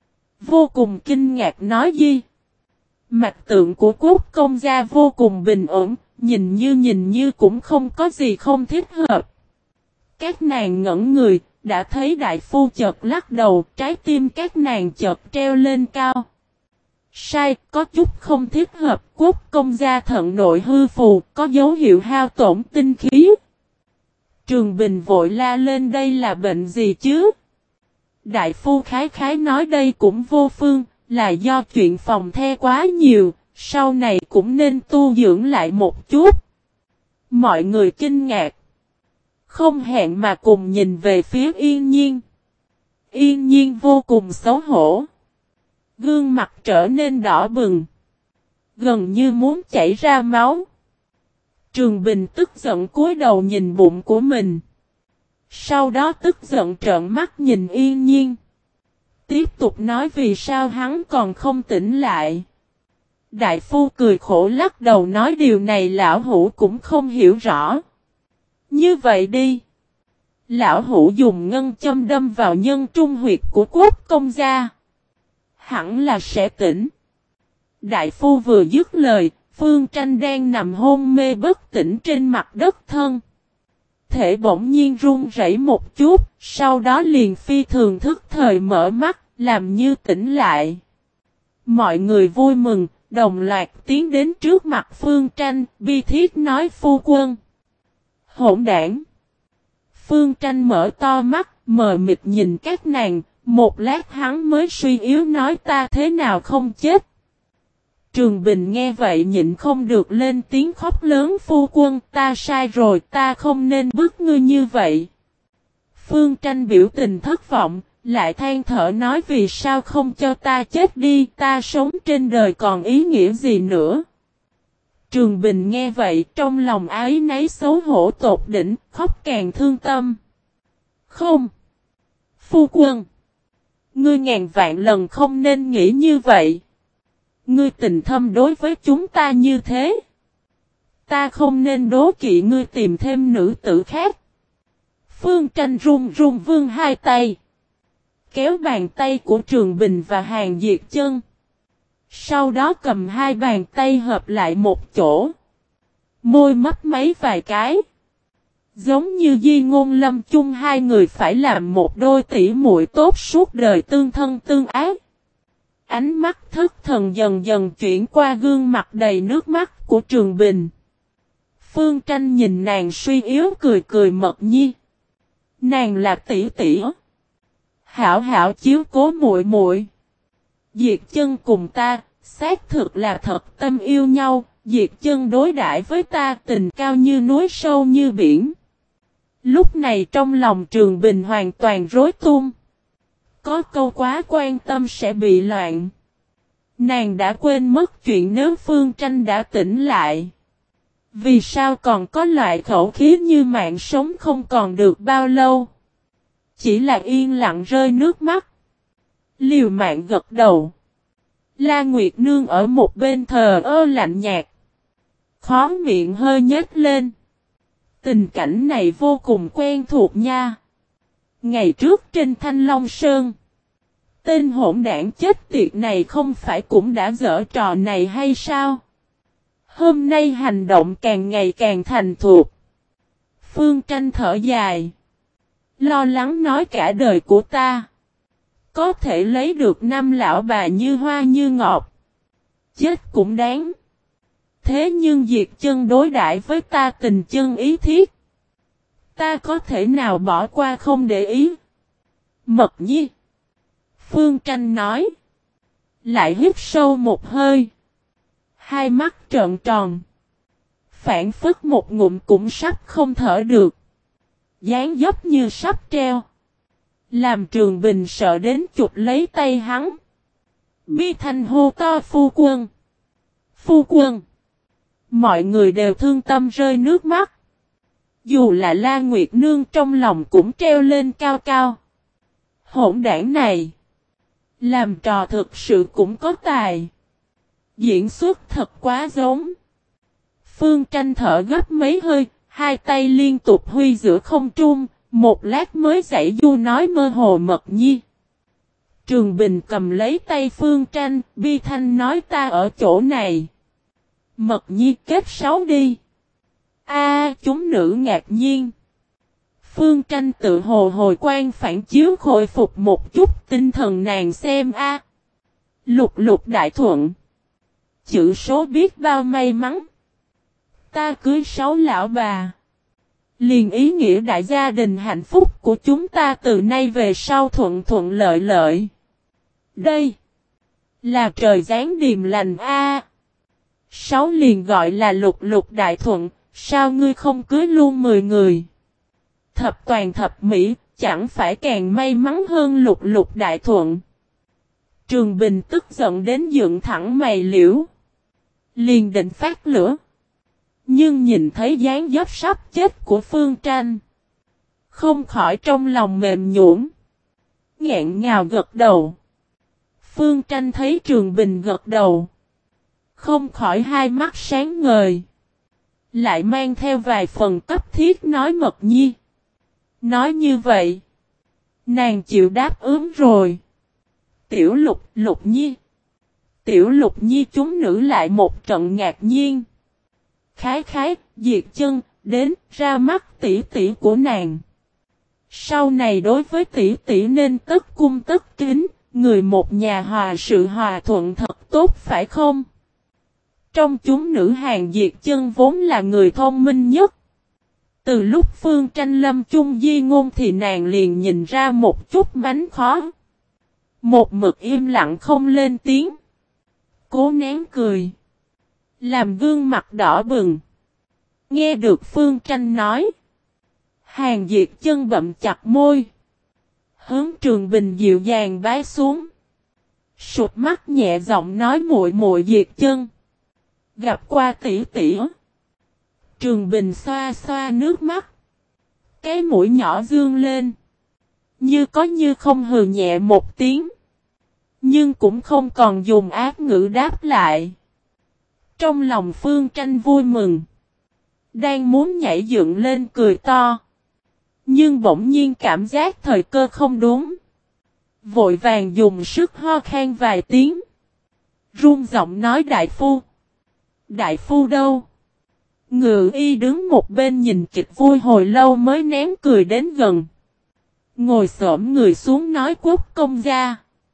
Vô cùng kinh ngạc nói gì. Mạch tượng của Quốc công gia vô cùng bình ổn. Nhìn như cũng không có gì không thích hợp. Các nàng ngẩn người. Đã thấy đại phu chợt lắc đầu. Trái tim các nàng chợt treo lên cao. Sai, có chút không thích hợp, Quốc công gia thận nội hư phù, có dấu hiệu hao tổn tinh khí. Trường Bình vội la lên đây là bệnh gì chứ? Đại phu khái khái nói đây cũng vô phương, là do chuyện phòng the quá nhiều, sau này cũng nên tu dưỡng lại một chút. Mọi người kinh ngạc. Không hẹn mà cùng nhìn về phía Yên Nhiên. Yên Nhiên vô cùng xấu hổ. Gương mặt trở nên đỏ bừng. Gần như muốn chảy ra máu. Trường Bình tức giận cúi đầu nhìn bụng của mình. Sau đó tức giận trợn mắt nhìn Yên Nhiên. Tiếp tục nói vì sao hắn còn không tỉnh lại. Đại phu cười khổ lắc đầu nói điều này lão hủ cũng không hiểu rõ. Như vậy đi. Lão hủ dùng ngân châm đâm vào nhân trung huyệt của Quốc công gia. Hẳn là sẽ tỉnh. Đại phu vừa dứt lời, Phương Tranh đang nằm hôn mê bất tỉnh trên mặt đất thân. Thể bỗng nhiên run rẩy một chút, sau đó liền phi thường thức thời mở mắt, làm như tỉnh lại. Mọi người vui mừng, đồng loạt tiến đến trước mặt Phương Tranh, bi thiết nói phu quân. Hỗn đảng. Phương Tranh mở to mắt, mờ mịt nhìn các nàng, một lát hắn mới suy yếu nói ta thế nào không chết. Trường Bình nghe vậy nhịn không được lên tiếng khóc lớn phu quân ta sai rồi ta không nên bức ngươi như vậy. Phương Tranh biểu tình thất vọng, lại than thở nói vì sao không cho ta chết đi ta sống trên đời còn ý nghĩa gì nữa. Trường Bình nghe vậy trong lòng áy náy xấu hổ tột đỉnh khóc càng thương tâm. Không. Phu quân. Ngươi ngàn vạn lần không nên nghĩ như vậy. Ngươi tình thâm đối với chúng ta như thế. Ta không nên đố kỵ ngươi tìm thêm nữ tử khác. Phương Tranh run run vươn hai tay. Kéo bàn tay của Trường Bình và Hàn Diệt Chân. Sau đó cầm hai bàn tay hợp lại một chỗ. Môi mấp máy vài cái. Giống như Di Ngôn Lâm chung hai người phải làm một đôi tỷ muội tốt suốt đời tương thân tương ái. Ánh mắt thất thần dần dần chuyển qua gương mặt đầy nước mắt của Trường Bình. Phương Tranh nhìn nàng suy yếu cười cười mật nhi. Nàng là tỷ tỷ. Hảo hảo chiếu cố muội muội. Diệt Chân cùng ta, xác thực là thật tâm yêu nhau, Diệt Chân đối đãi với ta tình cao như núi sâu như biển. Lúc này trong lòng Trường Bình hoàn toàn rối tung. Có câu quá quan tâm sẽ bị loạn. Nàng đã quên mất chuyện nếu Phương Tranh đã tỉnh lại. Vì sao còn có loại khẩu khí như mạng sống không còn được bao lâu. Chỉ là yên lặng rơi nước mắt. Liều mạng gật đầu. La Nguyệt Nương ở một bên thờ ơ lạnh nhạt. Khóe miệng hơi nhếch lên. Tình cảnh này vô cùng quen thuộc nha. Ngày trước trên Thanh Long Sơn. Tên hỗn đảng chết tiệt này không phải cũng đã giở trò này hay sao? Hôm nay hành động càng ngày càng thành thục. Phương Tranh thở dài. Lo lắng nói cả đời của ta. Có thể lấy được năm lão bà như hoa như ngọc. Chết cũng đáng. Thế nhưng Diệt Chân đối đãi với ta tình chân ý thiết. Ta có thể nào bỏ qua không để ý. Mật nhi. Phương Tranh nói. Lại hít sâu một hơi. Hai mắt trợn tròn. Phản phất một ngụm cũng sắp không thở được. dáng dấp như sắp treo. Làm Trường Bình sợ đến chụp lấy tay hắn. Bi thanh hô to phu quân. Phu quân. Mọi người đều thương tâm rơi nước mắt. Dù là La Nguyệt Nương trong lòng cũng treo lên cao cao. Hỗn đảng này. Làm trò thực sự cũng có tài. Diễn xuất thật quá giống. Phương Tranh thở gấp mấy hơi. Hai tay liên tục huy giữa không trung. Một lát mới giãy du nói mơ hồ Mật Nhi. Trường Bình cầm lấy tay Phương Tranh. Bi thanh nói ta ở chỗ này. Mật Nhi kết sáu đi. Chúng nữ ngạc nhiên. Phương Tranh tự hồ hồi quan phản chiếu khôi phục một chút tinh thần nàng xem Lục lục đại thuận. Chữ số biết bao may mắn. Ta cưới sáu lão bà. Liền ý nghĩa đại gia đình hạnh phúc của chúng ta từ nay về sau thuận thuận lợi lợi. Đây là trời giáng điềm lành Sáu liền gọi là lục lục đại thuận. Sao ngươi không cưới luôn 10 người? Thập toàn thập mỹ, chẳng phải càng may mắn hơn lục lục đại thuận. Trường Bình tức giận đến dựng thẳng mày liễu. Liền định phát lửa. Nhưng nhìn thấy dáng dấp sắp chết của Phương Tranh. Không khỏi trong lòng mềm nhũn, nghẹn ngào gật đầu. Phương Tranh thấy Trường Bình gật đầu. Không khỏi hai mắt sáng ngời. Lại mang theo vài phần cấp thiết nói Mật Nhi. Nói như vậy. Nàng chịu đáp ứng rồi. Tiểu Lục Lục Nhi. Tiểu Lục Nhi chúng nữ lại một trận ngạc nhiên. Khái khái, Diệt Chân, đến, ra mắt tỷ tỷ của nàng. Sau này đối với tỷ tỷ nên tất cung tất kính, người một nhà hòa sự hòa thuận thật tốt phải không? Trong chúng nữ hàng Diệt Chân vốn là người thông minh nhất. Từ lúc Phương Tranh lâm chung di ngôn thì nàng liền nhìn ra một chút mánh khó. Một mực im lặng không lên tiếng. Cố nén cười. Làm gương mặt đỏ bừng. Nghe được Phương Tranh nói. Hàng Diệt Chân bậm chặt môi. Hướng Trường Bình dịu dàng bái xuống. Sụt mắt nhẹ giọng nói muội muội Diệt Chân. Gặp qua tỷ tỷ. Trường Bình xoa xoa nước mắt. Cái mũi nhỏ dương lên. Như có như không hừ nhẹ một tiếng. Nhưng cũng không còn dùng ác ngữ đáp lại. Trong lòng Phương Tranh vui mừng. Đang muốn nhảy dựng lên cười to. Nhưng bỗng nhiên cảm giác thời cơ không đúng. Vội vàng dùng sức ho khan vài tiếng. Run giọng nói đại phu. Đại phu đâu? Ngự y đứng một bên nhìn kịch vui hồi lâu mới nén cười đến gần. Ngồi xổm người xuống nói Quốc công gia.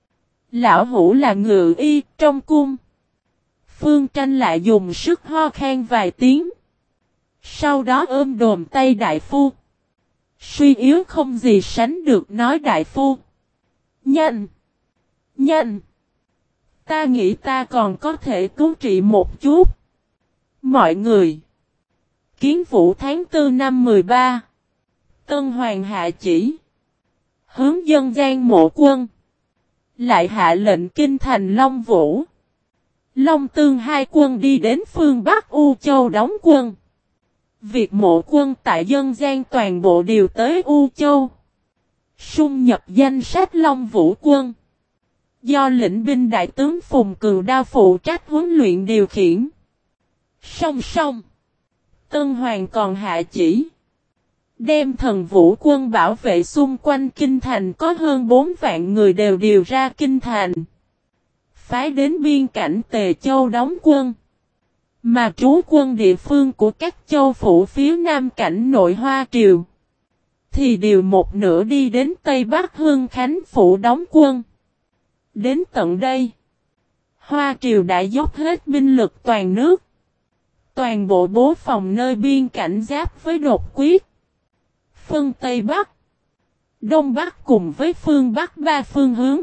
Lão hủ là ngự y trong cung. Phương Tranh lại dùng sức ho khan vài tiếng. Sau đó ôm đồm tay đại phu. Suy yếu không gì sánh được nói đại phu. Nhanh! Nhanh! Ta nghĩ ta còn có thể cứu trị một chút. Mọi người! Kiến Vũ tháng 4 năm 13. Tân Hoàng hạ chỉ. Hướng dân gian mộ quân. Lại hạ lệnh kinh thành Long Vũ. Long Tương hai quân đi đến phương Bắc U Châu đóng quân. Việc mộ quân tại dân gian toàn bộ điều tới U Châu. Sung nhập danh sách Long Vũ quân. Do lĩnh binh đại tướng Phùng Cừu Đao phụ trách huấn luyện điều khiển. Song song. Tân Hoàng còn hạ chỉ. Đem Thần Vũ quân bảo vệ xung quanh kinh thành có hơn 4 vạn người đều điều ra kinh thành. Phái đến biên cảnh Tề Châu đóng quân. Mà trú quân địa phương của các châu phủ phía nam cảnh nội Hoa Triều. Thì điều một nửa đi đến Tây Bắc Hương Khánh phủ đóng quân. Đến tận đây. Hoa Triều đã dốc hết binh lực toàn nước. Toàn bộ bố phòng nơi biên cảnh giáp với đột quyết. Phân Tây Bắc. Đông Bắc cùng với phương Bắc ba phương hướng.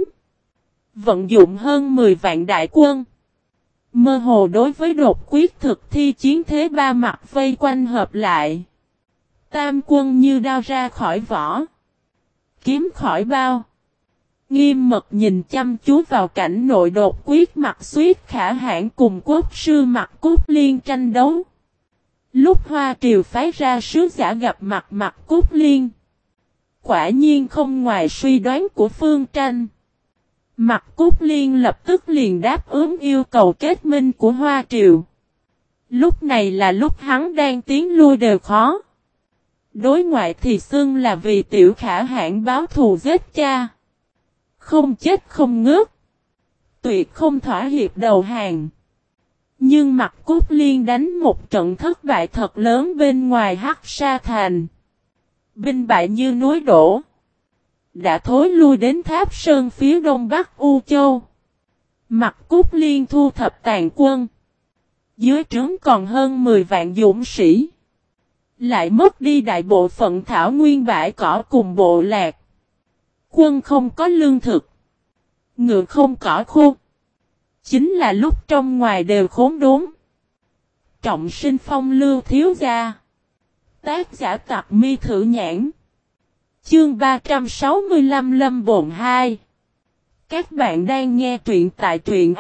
Vận dụng hơn 10 vạn đại quân. Mơ hồ đối với đột quyết thực thi chiến thế ba mặt vây quanh hợp lại. Tam quân như đao ra khỏi vỏ. Kiếm khỏi bao. Nghiêm mật nhìn chăm chú vào cảnh nội đột quyết Mặc Xuyết Khả Hãn cùng quốc sư Mặc Cốt Liên tranh đấu. Lúc Hoa Triều phái ra sứ giả gặp mặt Mặc Cốt Liên. Quả nhiên không ngoài suy đoán của Phương Tranh. Mặc Cốt Liên lập tức liền đáp ứng yêu cầu kết minh của Hoa Triều. Lúc này là lúc hắn đang tiến lui đều khó. Đối ngoại thì xưng là vì Tiểu Khả Hãn báo thù giết cha. Không chết không ngớt. Tuyệt không thỏa hiệp đầu hàng. Nhưng Mặc Cốt Liên đánh một trận thất bại thật lớn bên ngoài Hắc Sa Thành. Binh bại như núi đổ. Đã thối lui đến Tháp Sơn phía đông bắc U Châu. Mặc Cốt Liên thu thập tàn quân. Dưới trướng còn hơn 10 vạn dũng sĩ. Lại mất đi đại bộ phận thảo nguyên bãi cỏ cùng bộ lạc. Quân không có lương thực. Ngựa không cỏ khô. Chính là lúc trong ngoài đều khốn đốn. Trọng Sinh Phong Lưu thiếu gia. Tác giả Tặc Mi Thử Nhãn. Chương 365 Lâm Bồn 2. Các bạn đang nghe truyện tại truyện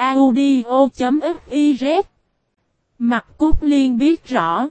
audio.fiz. Mặc Cốt Liên biết rõ.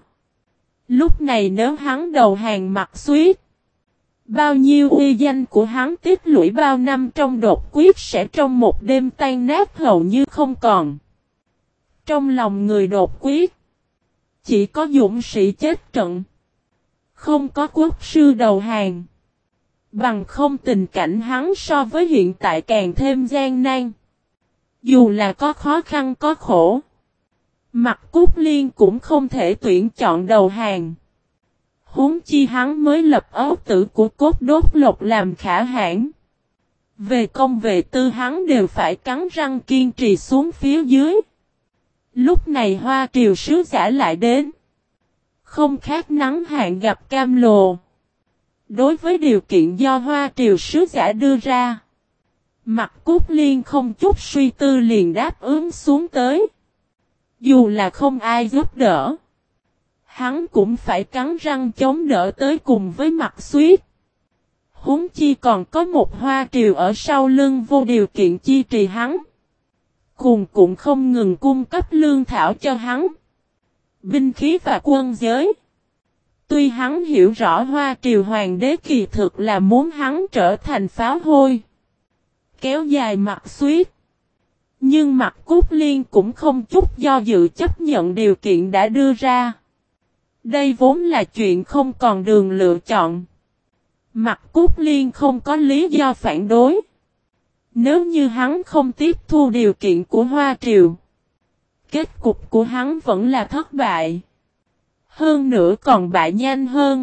Lúc này nếu hắn đầu hàng Mặc Xuyết. Bao nhiêu uy danh của hắn tích lũy bao năm trong đột quyết sẽ trong một đêm tan nát hầu như không còn. Trong lòng người đột quyết. Chỉ có dũng sĩ chết trận. Không có quốc sư đầu hàng. Bằng không tình cảnh hắn so với hiện tại càng thêm gian nan. Dù là có khó khăn có khổ. Mặc Cốt Liên cũng không thể tuyển chọn đầu hàng. Huống chi hắn mới lập ấu tử của Cốt Đốt Lộc làm Khả Hãn. Về công về tư hắn đều phải cắn răng kiên trì xuống phía dưới. Lúc này Hoa Triều sứ giả lại đến. Không khác nắng hạn gặp cam lồ. Đối với điều kiện do Hoa Triều sứ giả đưa ra. Mặc Cốt Liên không chút suy tư liền đáp ứng xuống tới. Dù là không ai giúp đỡ. Hắn cũng phải cắn răng chống đỡ tới cùng với Mặc Xuyết. Huống chi còn có một Hoa Triều ở sau lưng vô điều kiện chi trì hắn. Cùng cũng không ngừng cung cấp lương thảo cho hắn. Binh khí và quân giới. Tuy hắn hiểu rõ Hoa Triều Hoàng đế kỳ thực là muốn hắn trở thành pháo hôi. Kéo dài Mặc Xuyết. Nhưng Mặc Cốt Liên cũng không chút do dự chấp nhận điều kiện đã đưa ra. Đây vốn là chuyện không còn đường lựa chọn. Mặc Cốt Liên không có lý do phản đối. Nếu như hắn không tiếp thu điều kiện của Hoa Triều. Kết cục của hắn vẫn là thất bại. Hơn nữa còn bại nhanh hơn.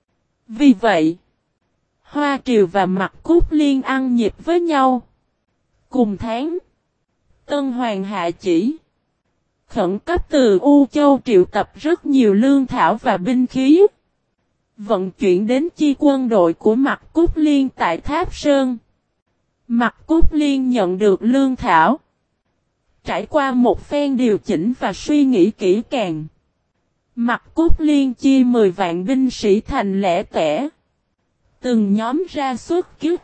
Vì vậy, Hoa Triều và Mặc Cốt Liên ăn nhịp với nhau. Cùng tháng, Tân Hoàng hạ chỉ. Khẩn cấp từ U Châu triệu tập rất nhiều lương thảo và binh khí. Vận chuyển đến chi quân đội của Mặc Cốt Liên tại Tháp Sơn. Mặc Cốt Liên nhận được lương thảo. Trải qua một phen điều chỉnh và suy nghĩ kỹ càng. Mặc Cốt Liên chia 10 vạn binh sĩ thành lẻ tẻ. Từng nhóm ra xuất kích.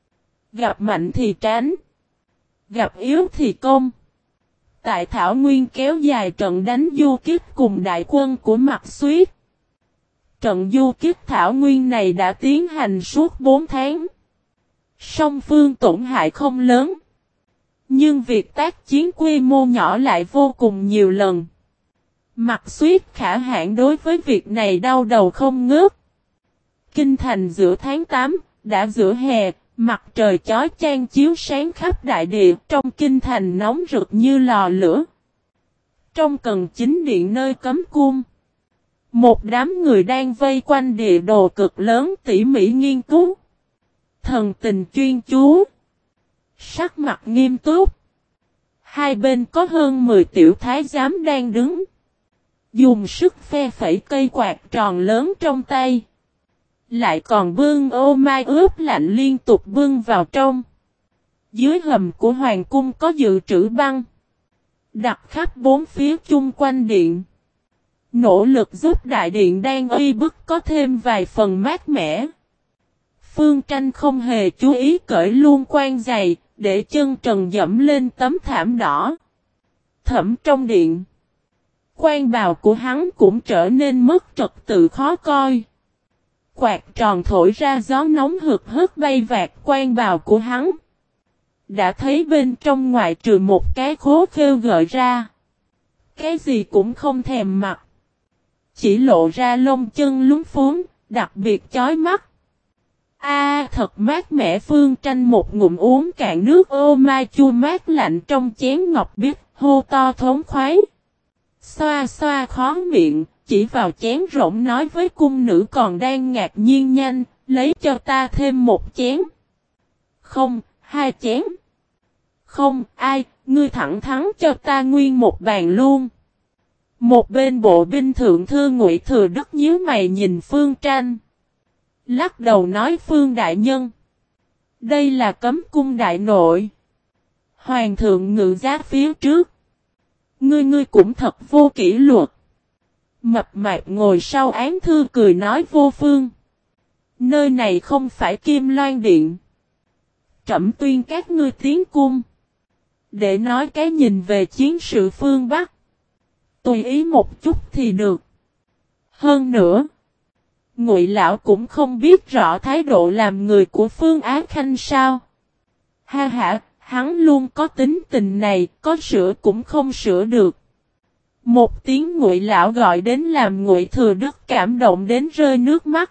Gặp mạnh thì tránh. Gặp yếu thì công. Tại Thảo Nguyên kéo dài trận đánh du kích cùng đại quân của Mặc Xuyết. Trận du kích Thảo Nguyên này đã tiến hành suốt 4 tháng. Song phương tổn hại không lớn. Nhưng việc tác chiến quy mô nhỏ lại vô cùng nhiều lần. Mặc Xuyết Khả Hãn đối với việc này đau đầu không ngớt. Kinh thành giữa tháng 8, đã giữa hè, mặt trời chói chang chiếu sáng khắp đại địa, trong kinh thành nóng rực như lò lửa. Trong cần chính điện nơi cấm cung, một đám người đang vây quanh địa đồ cực lớn tỉ mỉ nghiên cứu. Thần tình chuyên chú. Sắc mặt nghiêm túc. Hai bên có hơn 10 tiểu thái giám đang đứng. Dùng sức phe phẩy cây quạt tròn lớn trong tay. Lại còn bưng ô mai ướp lạnh liên tục bưng vào trong. Dưới hầm của hoàng cung có dự trữ băng. Đặt khắp bốn phía chung quanh điện. Nỗ lực giúp đại điện đang uy bức có thêm vài phần mát mẻ. Phương Tranh không hề chú ý cởi luôn quan giày, để chân trần dẫm lên tấm thảm đỏ. Thẩm trong điện. Quan bào của hắn cũng trở nên mất trật tự khó coi. Quạt tròn thổi ra gió nóng hực hức bay vạt quan bào của hắn. Đã thấy bên trong ngoại trừ một cái khố khêu gợi ra. Cái gì cũng không thèm mặc. Chỉ lộ ra lông chân lúng phúng, đặc biệt chói mắt. Thật mát mẻ. Phương Tranh một ngụm uống cạn nước ô mai chua mát lạnh trong chén ngọc biếc, hô to thống khoái. Xoa xoa khó miệng, chỉ vào chén rỗng nói với cung nữ còn đang ngạc nhiên nhanh, lấy cho ta thêm một chén. Không, 2 chén. Không, ai, ngươi thẳng thắn cho ta nguyên một bàn luôn. Một bên bộ binh thượng thư Ngụy Thừa Đức nhíu mày nhìn Phương Tranh. Lắc đầu nói Phương đại nhân. Đây là cấm cung đại nội. Hoàng thượng ngự giá phía trước. Ngươi cũng thật vô kỷ luật. Mập mạp ngồi sau án thư cười nói vô phương. Nơi này không phải Kim Loan Điện. Trẫm tuyên các ngươi tiến cung. Để nói cái nhìn về chiến sự phương Bắc. Tùy ý một chút thì được. Hơn nữa. Ngụy lão cũng không biết rõ thái độ làm người của Phương Á Khanh sao. Ha ha, hắn luôn có tính tình này, có sửa cũng không sửa được. Một tiếng Ngụy lão gọi đến làm Ngụy Thừa Đức cảm động đến rơi nước mắt.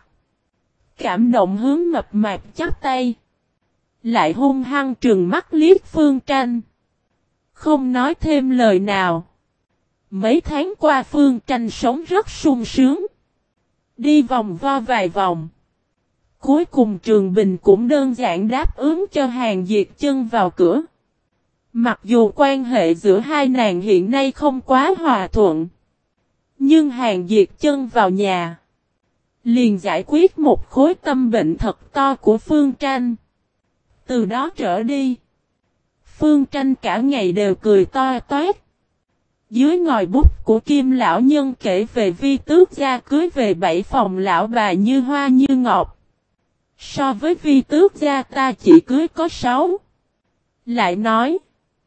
Cảm động hướng mập mạp chắp tay. Lại hung hăng trừng mắt liếc Phương Tranh. Không nói thêm lời nào. Mấy tháng qua Phương Tranh sống rất sung sướng. Đi vòng vo vài vòng. Cuối cùng Trường Bình cũng đơn giản đáp ứng cho Hàn Diệt Chân vào cửa. Mặc dù quan hệ giữa hai nàng hiện nay không quá hòa thuận. Nhưng Hàn Diệt Chân vào nhà. Liền giải quyết một khối tâm bệnh thật to của Phương Tranh. Từ đó trở đi. Phương Tranh cả ngày đều cười to toét. Dưới ngòi bút của Kim lão nhân kể về Vi Tước gia cưới về 7 phòng lão bà như hoa như ngọc. So với Vi Tước gia ta chỉ cưới có 6. Lại nói.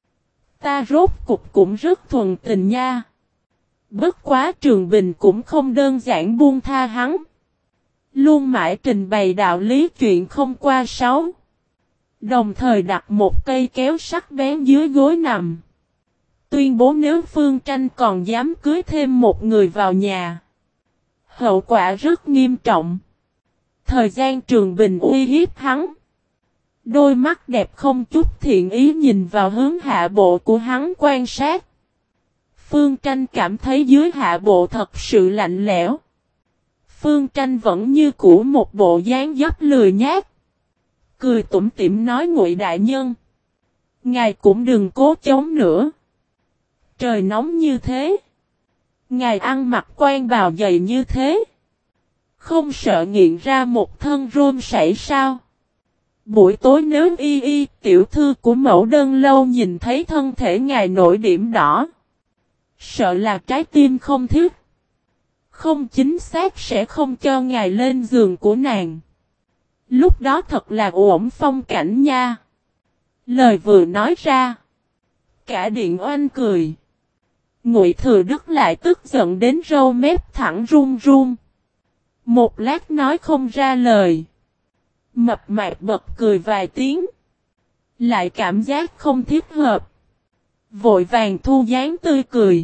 Ta rốt cục cũng rất thuần tình nha. Bất quá Trường Bình cũng không đơn giản buông tha hắn. Luôn mãi trình bày đạo lý chuyện không qua 6. Đồng thời đặt một cây kéo sắc bén dưới gối nằm. Tuyên bố nếu Phương Tranh còn dám cưới thêm một người vào nhà. Hậu quả rất nghiêm trọng. Thời gian Trường Bình uy hiếp hắn. Đôi mắt đẹp không chút thiện ý nhìn vào hướng hạ bộ của hắn quan sát. Phương Tranh cảm thấy dưới hạ bộ thật sự lạnh lẽo. Phương Tranh vẫn như cũ một bộ dáng dấp lười nhác. Cười tủm tỉm nói Ngụy đại nhân. Ngài cũng đừng cố chống nữa. Trời nóng như thế. Ngài ăn mặc quan bào dày như thế. Không sợ nghiện ra một thân rôm sảy sao? Buổi tối nếu tiểu thư của mẫu đơn lâu nhìn thấy thân thể ngài nổi điểm đỏ. Sợ là trái tim không thích. Không chính xác sẽ không cho ngài lên giường của nàng. Lúc đó thật là uổng phong cảnh nha. Lời vừa nói ra. Cả điện oanh cười. Ngụy Thừa Đức lại tức giận đến râu mép thẳng run run. Một lát nói không ra lời. Mập mạp bật cười vài tiếng. Lại cảm giác không thích hợp. Vội vàng thu dáng tươi cười.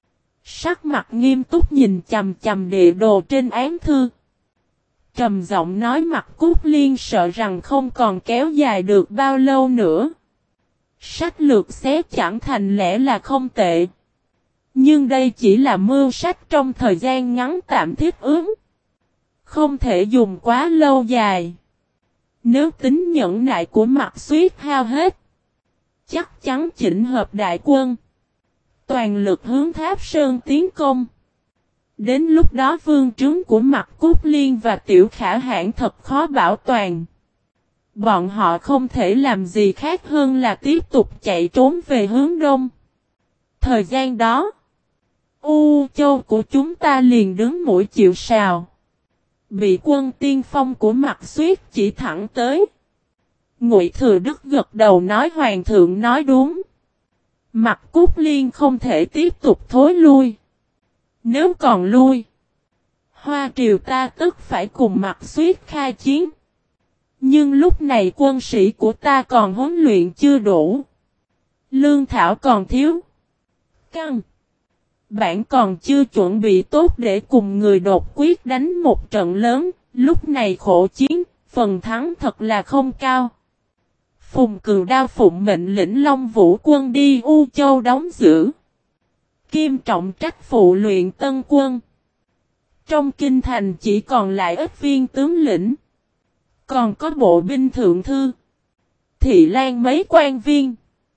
Sắc mặt nghiêm túc nhìn chằm chằm địa đồ trên án thư. Trầm giọng nói Mặt Cút Liên sợ rằng không còn kéo dài được bao lâu nữa. Sách lược xé chẳng thành lẽ là không tệ. Nhưng đây chỉ là mưu sách trong thời gian ngắn tạm thích ứng. Không thể dùng quá lâu dài. Nếu tính nhẫn nại của Mặt Xuyết hao hết. Chắc chắn chỉnh hợp đại quân. Toàn lực hướng Tháp Sơn tiến công. Đến lúc đó vương trướng của Mặt Cút Liên và Tiểu Khả Hãn thật khó bảo toàn. Bọn họ không thể làm gì khác hơn là tiếp tục chạy trốn về hướng đông. Thời gian đó. U Châu của chúng ta liền đứng mũi chịu sào. Bị quân tiên phong của Mạc Xuyết chỉ thẳng tới. Ngụy Thừa Đức gật đầu nói hoàng thượng nói đúng. Mạc Cúc Liên không thể tiếp tục thối lui. Nếu còn lui, Hoa Triều ta tức phải cùng Mạc Xuyết khai chiến. Nhưng lúc này quân sĩ của ta còn huấn luyện chưa đủ. Lương thảo còn thiếu. Căn bản còn chưa chuẩn bị tốt để cùng người đột quyết đánh một trận lớn. Lúc này khổ chiến, phần thắng thật là không cao. Phùng Cừu Đao phụng mệnh lĩnh Long Vũ quân đi U Châu đóng giữ. Kim Trọng trách phụ luyện tân quân. Trong kinh thành chỉ còn lại ít viên tướng lĩnh. Còn có bộ binh thượng thư. Thị Lan mấy quan viên.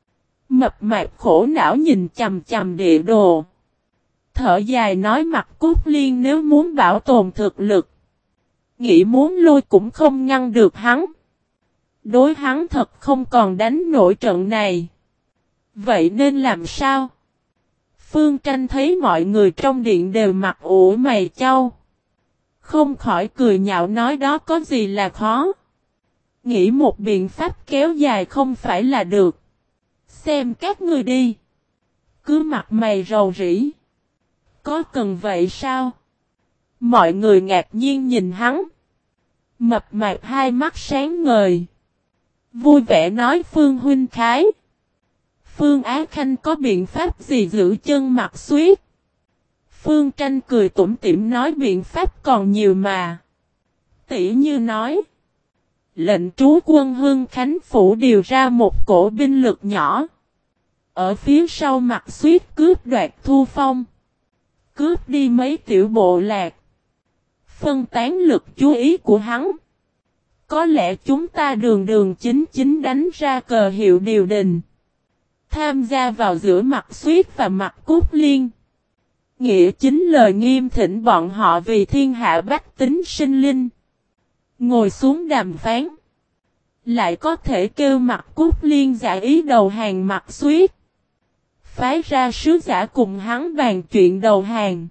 Mập mạp khổ não nhìn chằm chằm địa đồ. Thở dài nói Mạc Cúc Liên nếu muốn bảo tồn thực lực. Nghĩ muốn lôi cũng không ngăn được hắn. Đối hắn thật không còn đánh nổi trận này. Vậy nên làm sao? Phương Tranh thấy mọi người trong điện đều mặt ủ mày chau. Không khỏi cười nhạo nói đó có gì là khó. Nghĩ một biện pháp kéo dài không phải là được. Xem các ngươi đi. Cứ mặt mày rầu rĩ. Có cần vậy sao? Mọi người ngạc nhiên nhìn hắn. Mập mạp hai mắt sáng ngời. Vui vẻ nói Phương huynh khái. Phương Á Khanh có biện pháp gì giữ chân Mạc Xuyết? Phương Tranh cười tủm tỉm nói biện pháp còn nhiều mà. Tỷ như nói. Lệnh trú quân Hưng Khánh Phủ điều ra một cổ binh lực nhỏ. Ở phía sau Mạc Xuyết cướp đoạt Thu Phong. Cướp đi mấy tiểu bộ lạc. Phân tán lực chú ý của hắn. Có lẽ chúng ta đường đường chính chính đánh ra cờ hiệu điều đình. Tham gia vào giữa Mạc Xuyết và Mạc Cúc Liên. Nghĩa chính lời nghiêm thỉnh bọn họ vì thiên hạ bách tính sinh linh. Ngồi xuống đàm phán. Lại có thể kêu Mạc Cúc Liên giả ý đầu hàng Mạc Xuyết. Phái ra sứ giả cùng hắn bàn chuyện đầu hàng.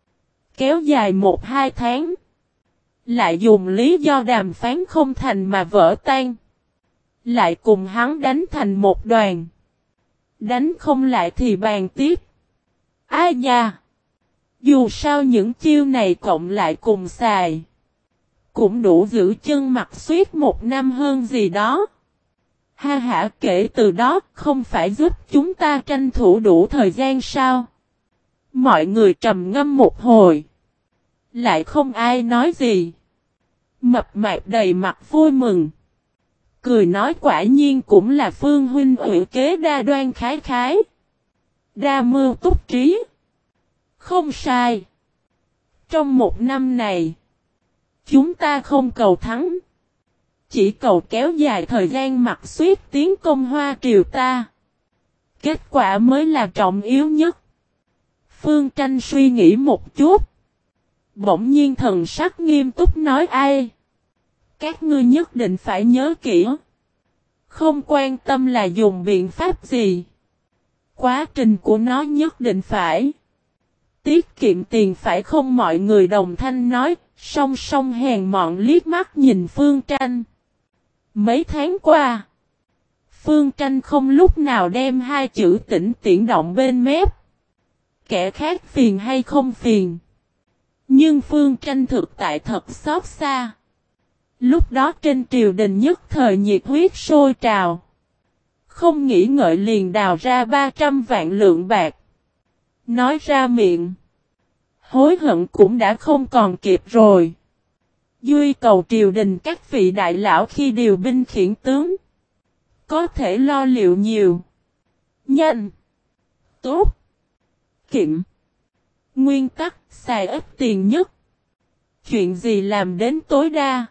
Kéo dài 1-2 tháng. Lại dùng lý do đàm phán không thành mà vỡ tan. Lại cùng hắn đánh thành một đoàn. Đánh không lại thì bàn tiếp. Ai nha! Dù sao những chiêu này cộng lại cùng xài. Cũng đủ giữ chân Mạc Xuyết 1 năm hơn gì đó. Ha hả kể từ đó không phải giúp chúng ta tranh thủ đủ thời gian sao? Mọi người trầm ngâm một hồi. Lại không ai nói gì. Mập mạp đầy mặt vui mừng. Cười nói quả nhiên cũng là Phương huynh ủy kế đa đoan khái khái. Đa mưu túc trí. Không sai. Trong 1 năm này. Chúng ta không cầu thắng. Chỉ cầu kéo dài thời gian Mạc Xuyết tiến công Hoa Triều ta. Kết quả mới là trọng yếu nhất. Phương Tranh suy nghĩ một chút. Bỗng nhiên thần sắc nghiêm túc nói ai. Các ngươi nhất định phải nhớ kỹ. Không quan tâm là dùng biện pháp gì. Quá trình của nó nhất định phải. Tiết kiệm tiền phải không mọi người đồng thanh nói. Song song hèn mọn liếc mắt nhìn Phương Tranh. Mấy tháng qua. Phương Tranh không lúc nào đem 2 chữ tĩnh tiễn động bên mép. Kẻ khác phiền hay không phiền. Nhưng Phương Tranh thực tại thật xót xa. Lúc đó trên triều đình nhất thời nhiệt huyết sôi trào. Không nghĩ ngợi liền đào ra 300 vạn lượng bạc. Nói ra miệng. Hối hận cũng đã không còn kịp rồi. Duy cầu triều đình các vị đại lão khi điều binh khiển tướng. Có thể lo liệu nhiều. Nhanh. Tốt. Kiệm. Nguyên tắc xài ít tiền nhất. Chuyện gì làm đến tối đa.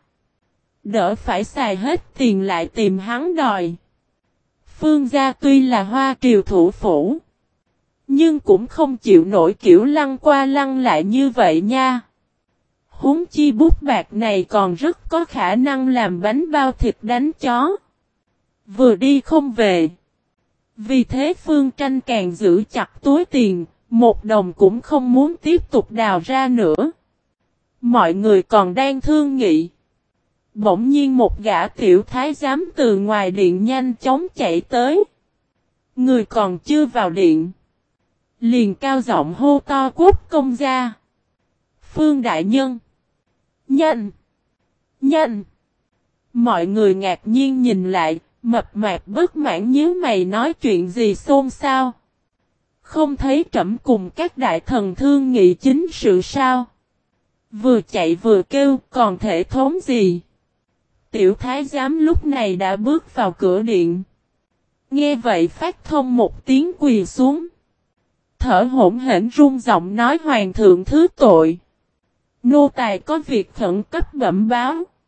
Đỡ phải xài hết tiền lại tìm hắn đòi. Phương gia tuy là Hoa Triều thủ phủ. Nhưng cũng không chịu nổi kiểu lăn qua lăn lại như vậy nha. Huống chi bút bạc này còn rất có khả năng làm bánh bao thịt đánh chó. Vừa đi không về. Vì thế Phương Tranh càng giữ chặt túi tiền, Một đồng cũng không muốn tiếp tục đào ra nữa. Mọi người còn đang thương nghị. Bỗng nhiên một gã tiểu thái giám từ ngoài điện nhanh chóng chạy tới. Người còn chưa vào điện. Liền cao giọng hô to Quốc công gia. Phương đại nhân. Nhanh. Nhanh. Mọi người ngạc nhiên nhìn lại. Mập mạp bất mãn nhíu mày nói chuyện gì xôn xao. Không thấy trẫm cùng các đại thần thương nghị chính sự sao. Vừa chạy vừa kêu còn thể thống gì. Tiểu thái giám lúc này đã bước vào cửa điện. Nghe vậy phát thông một tiếng quỳ xuống. Thở hổn hển run giọng nói hoàng thượng thứ tội. Nô tài có việc khẩn cấp bẩm báo.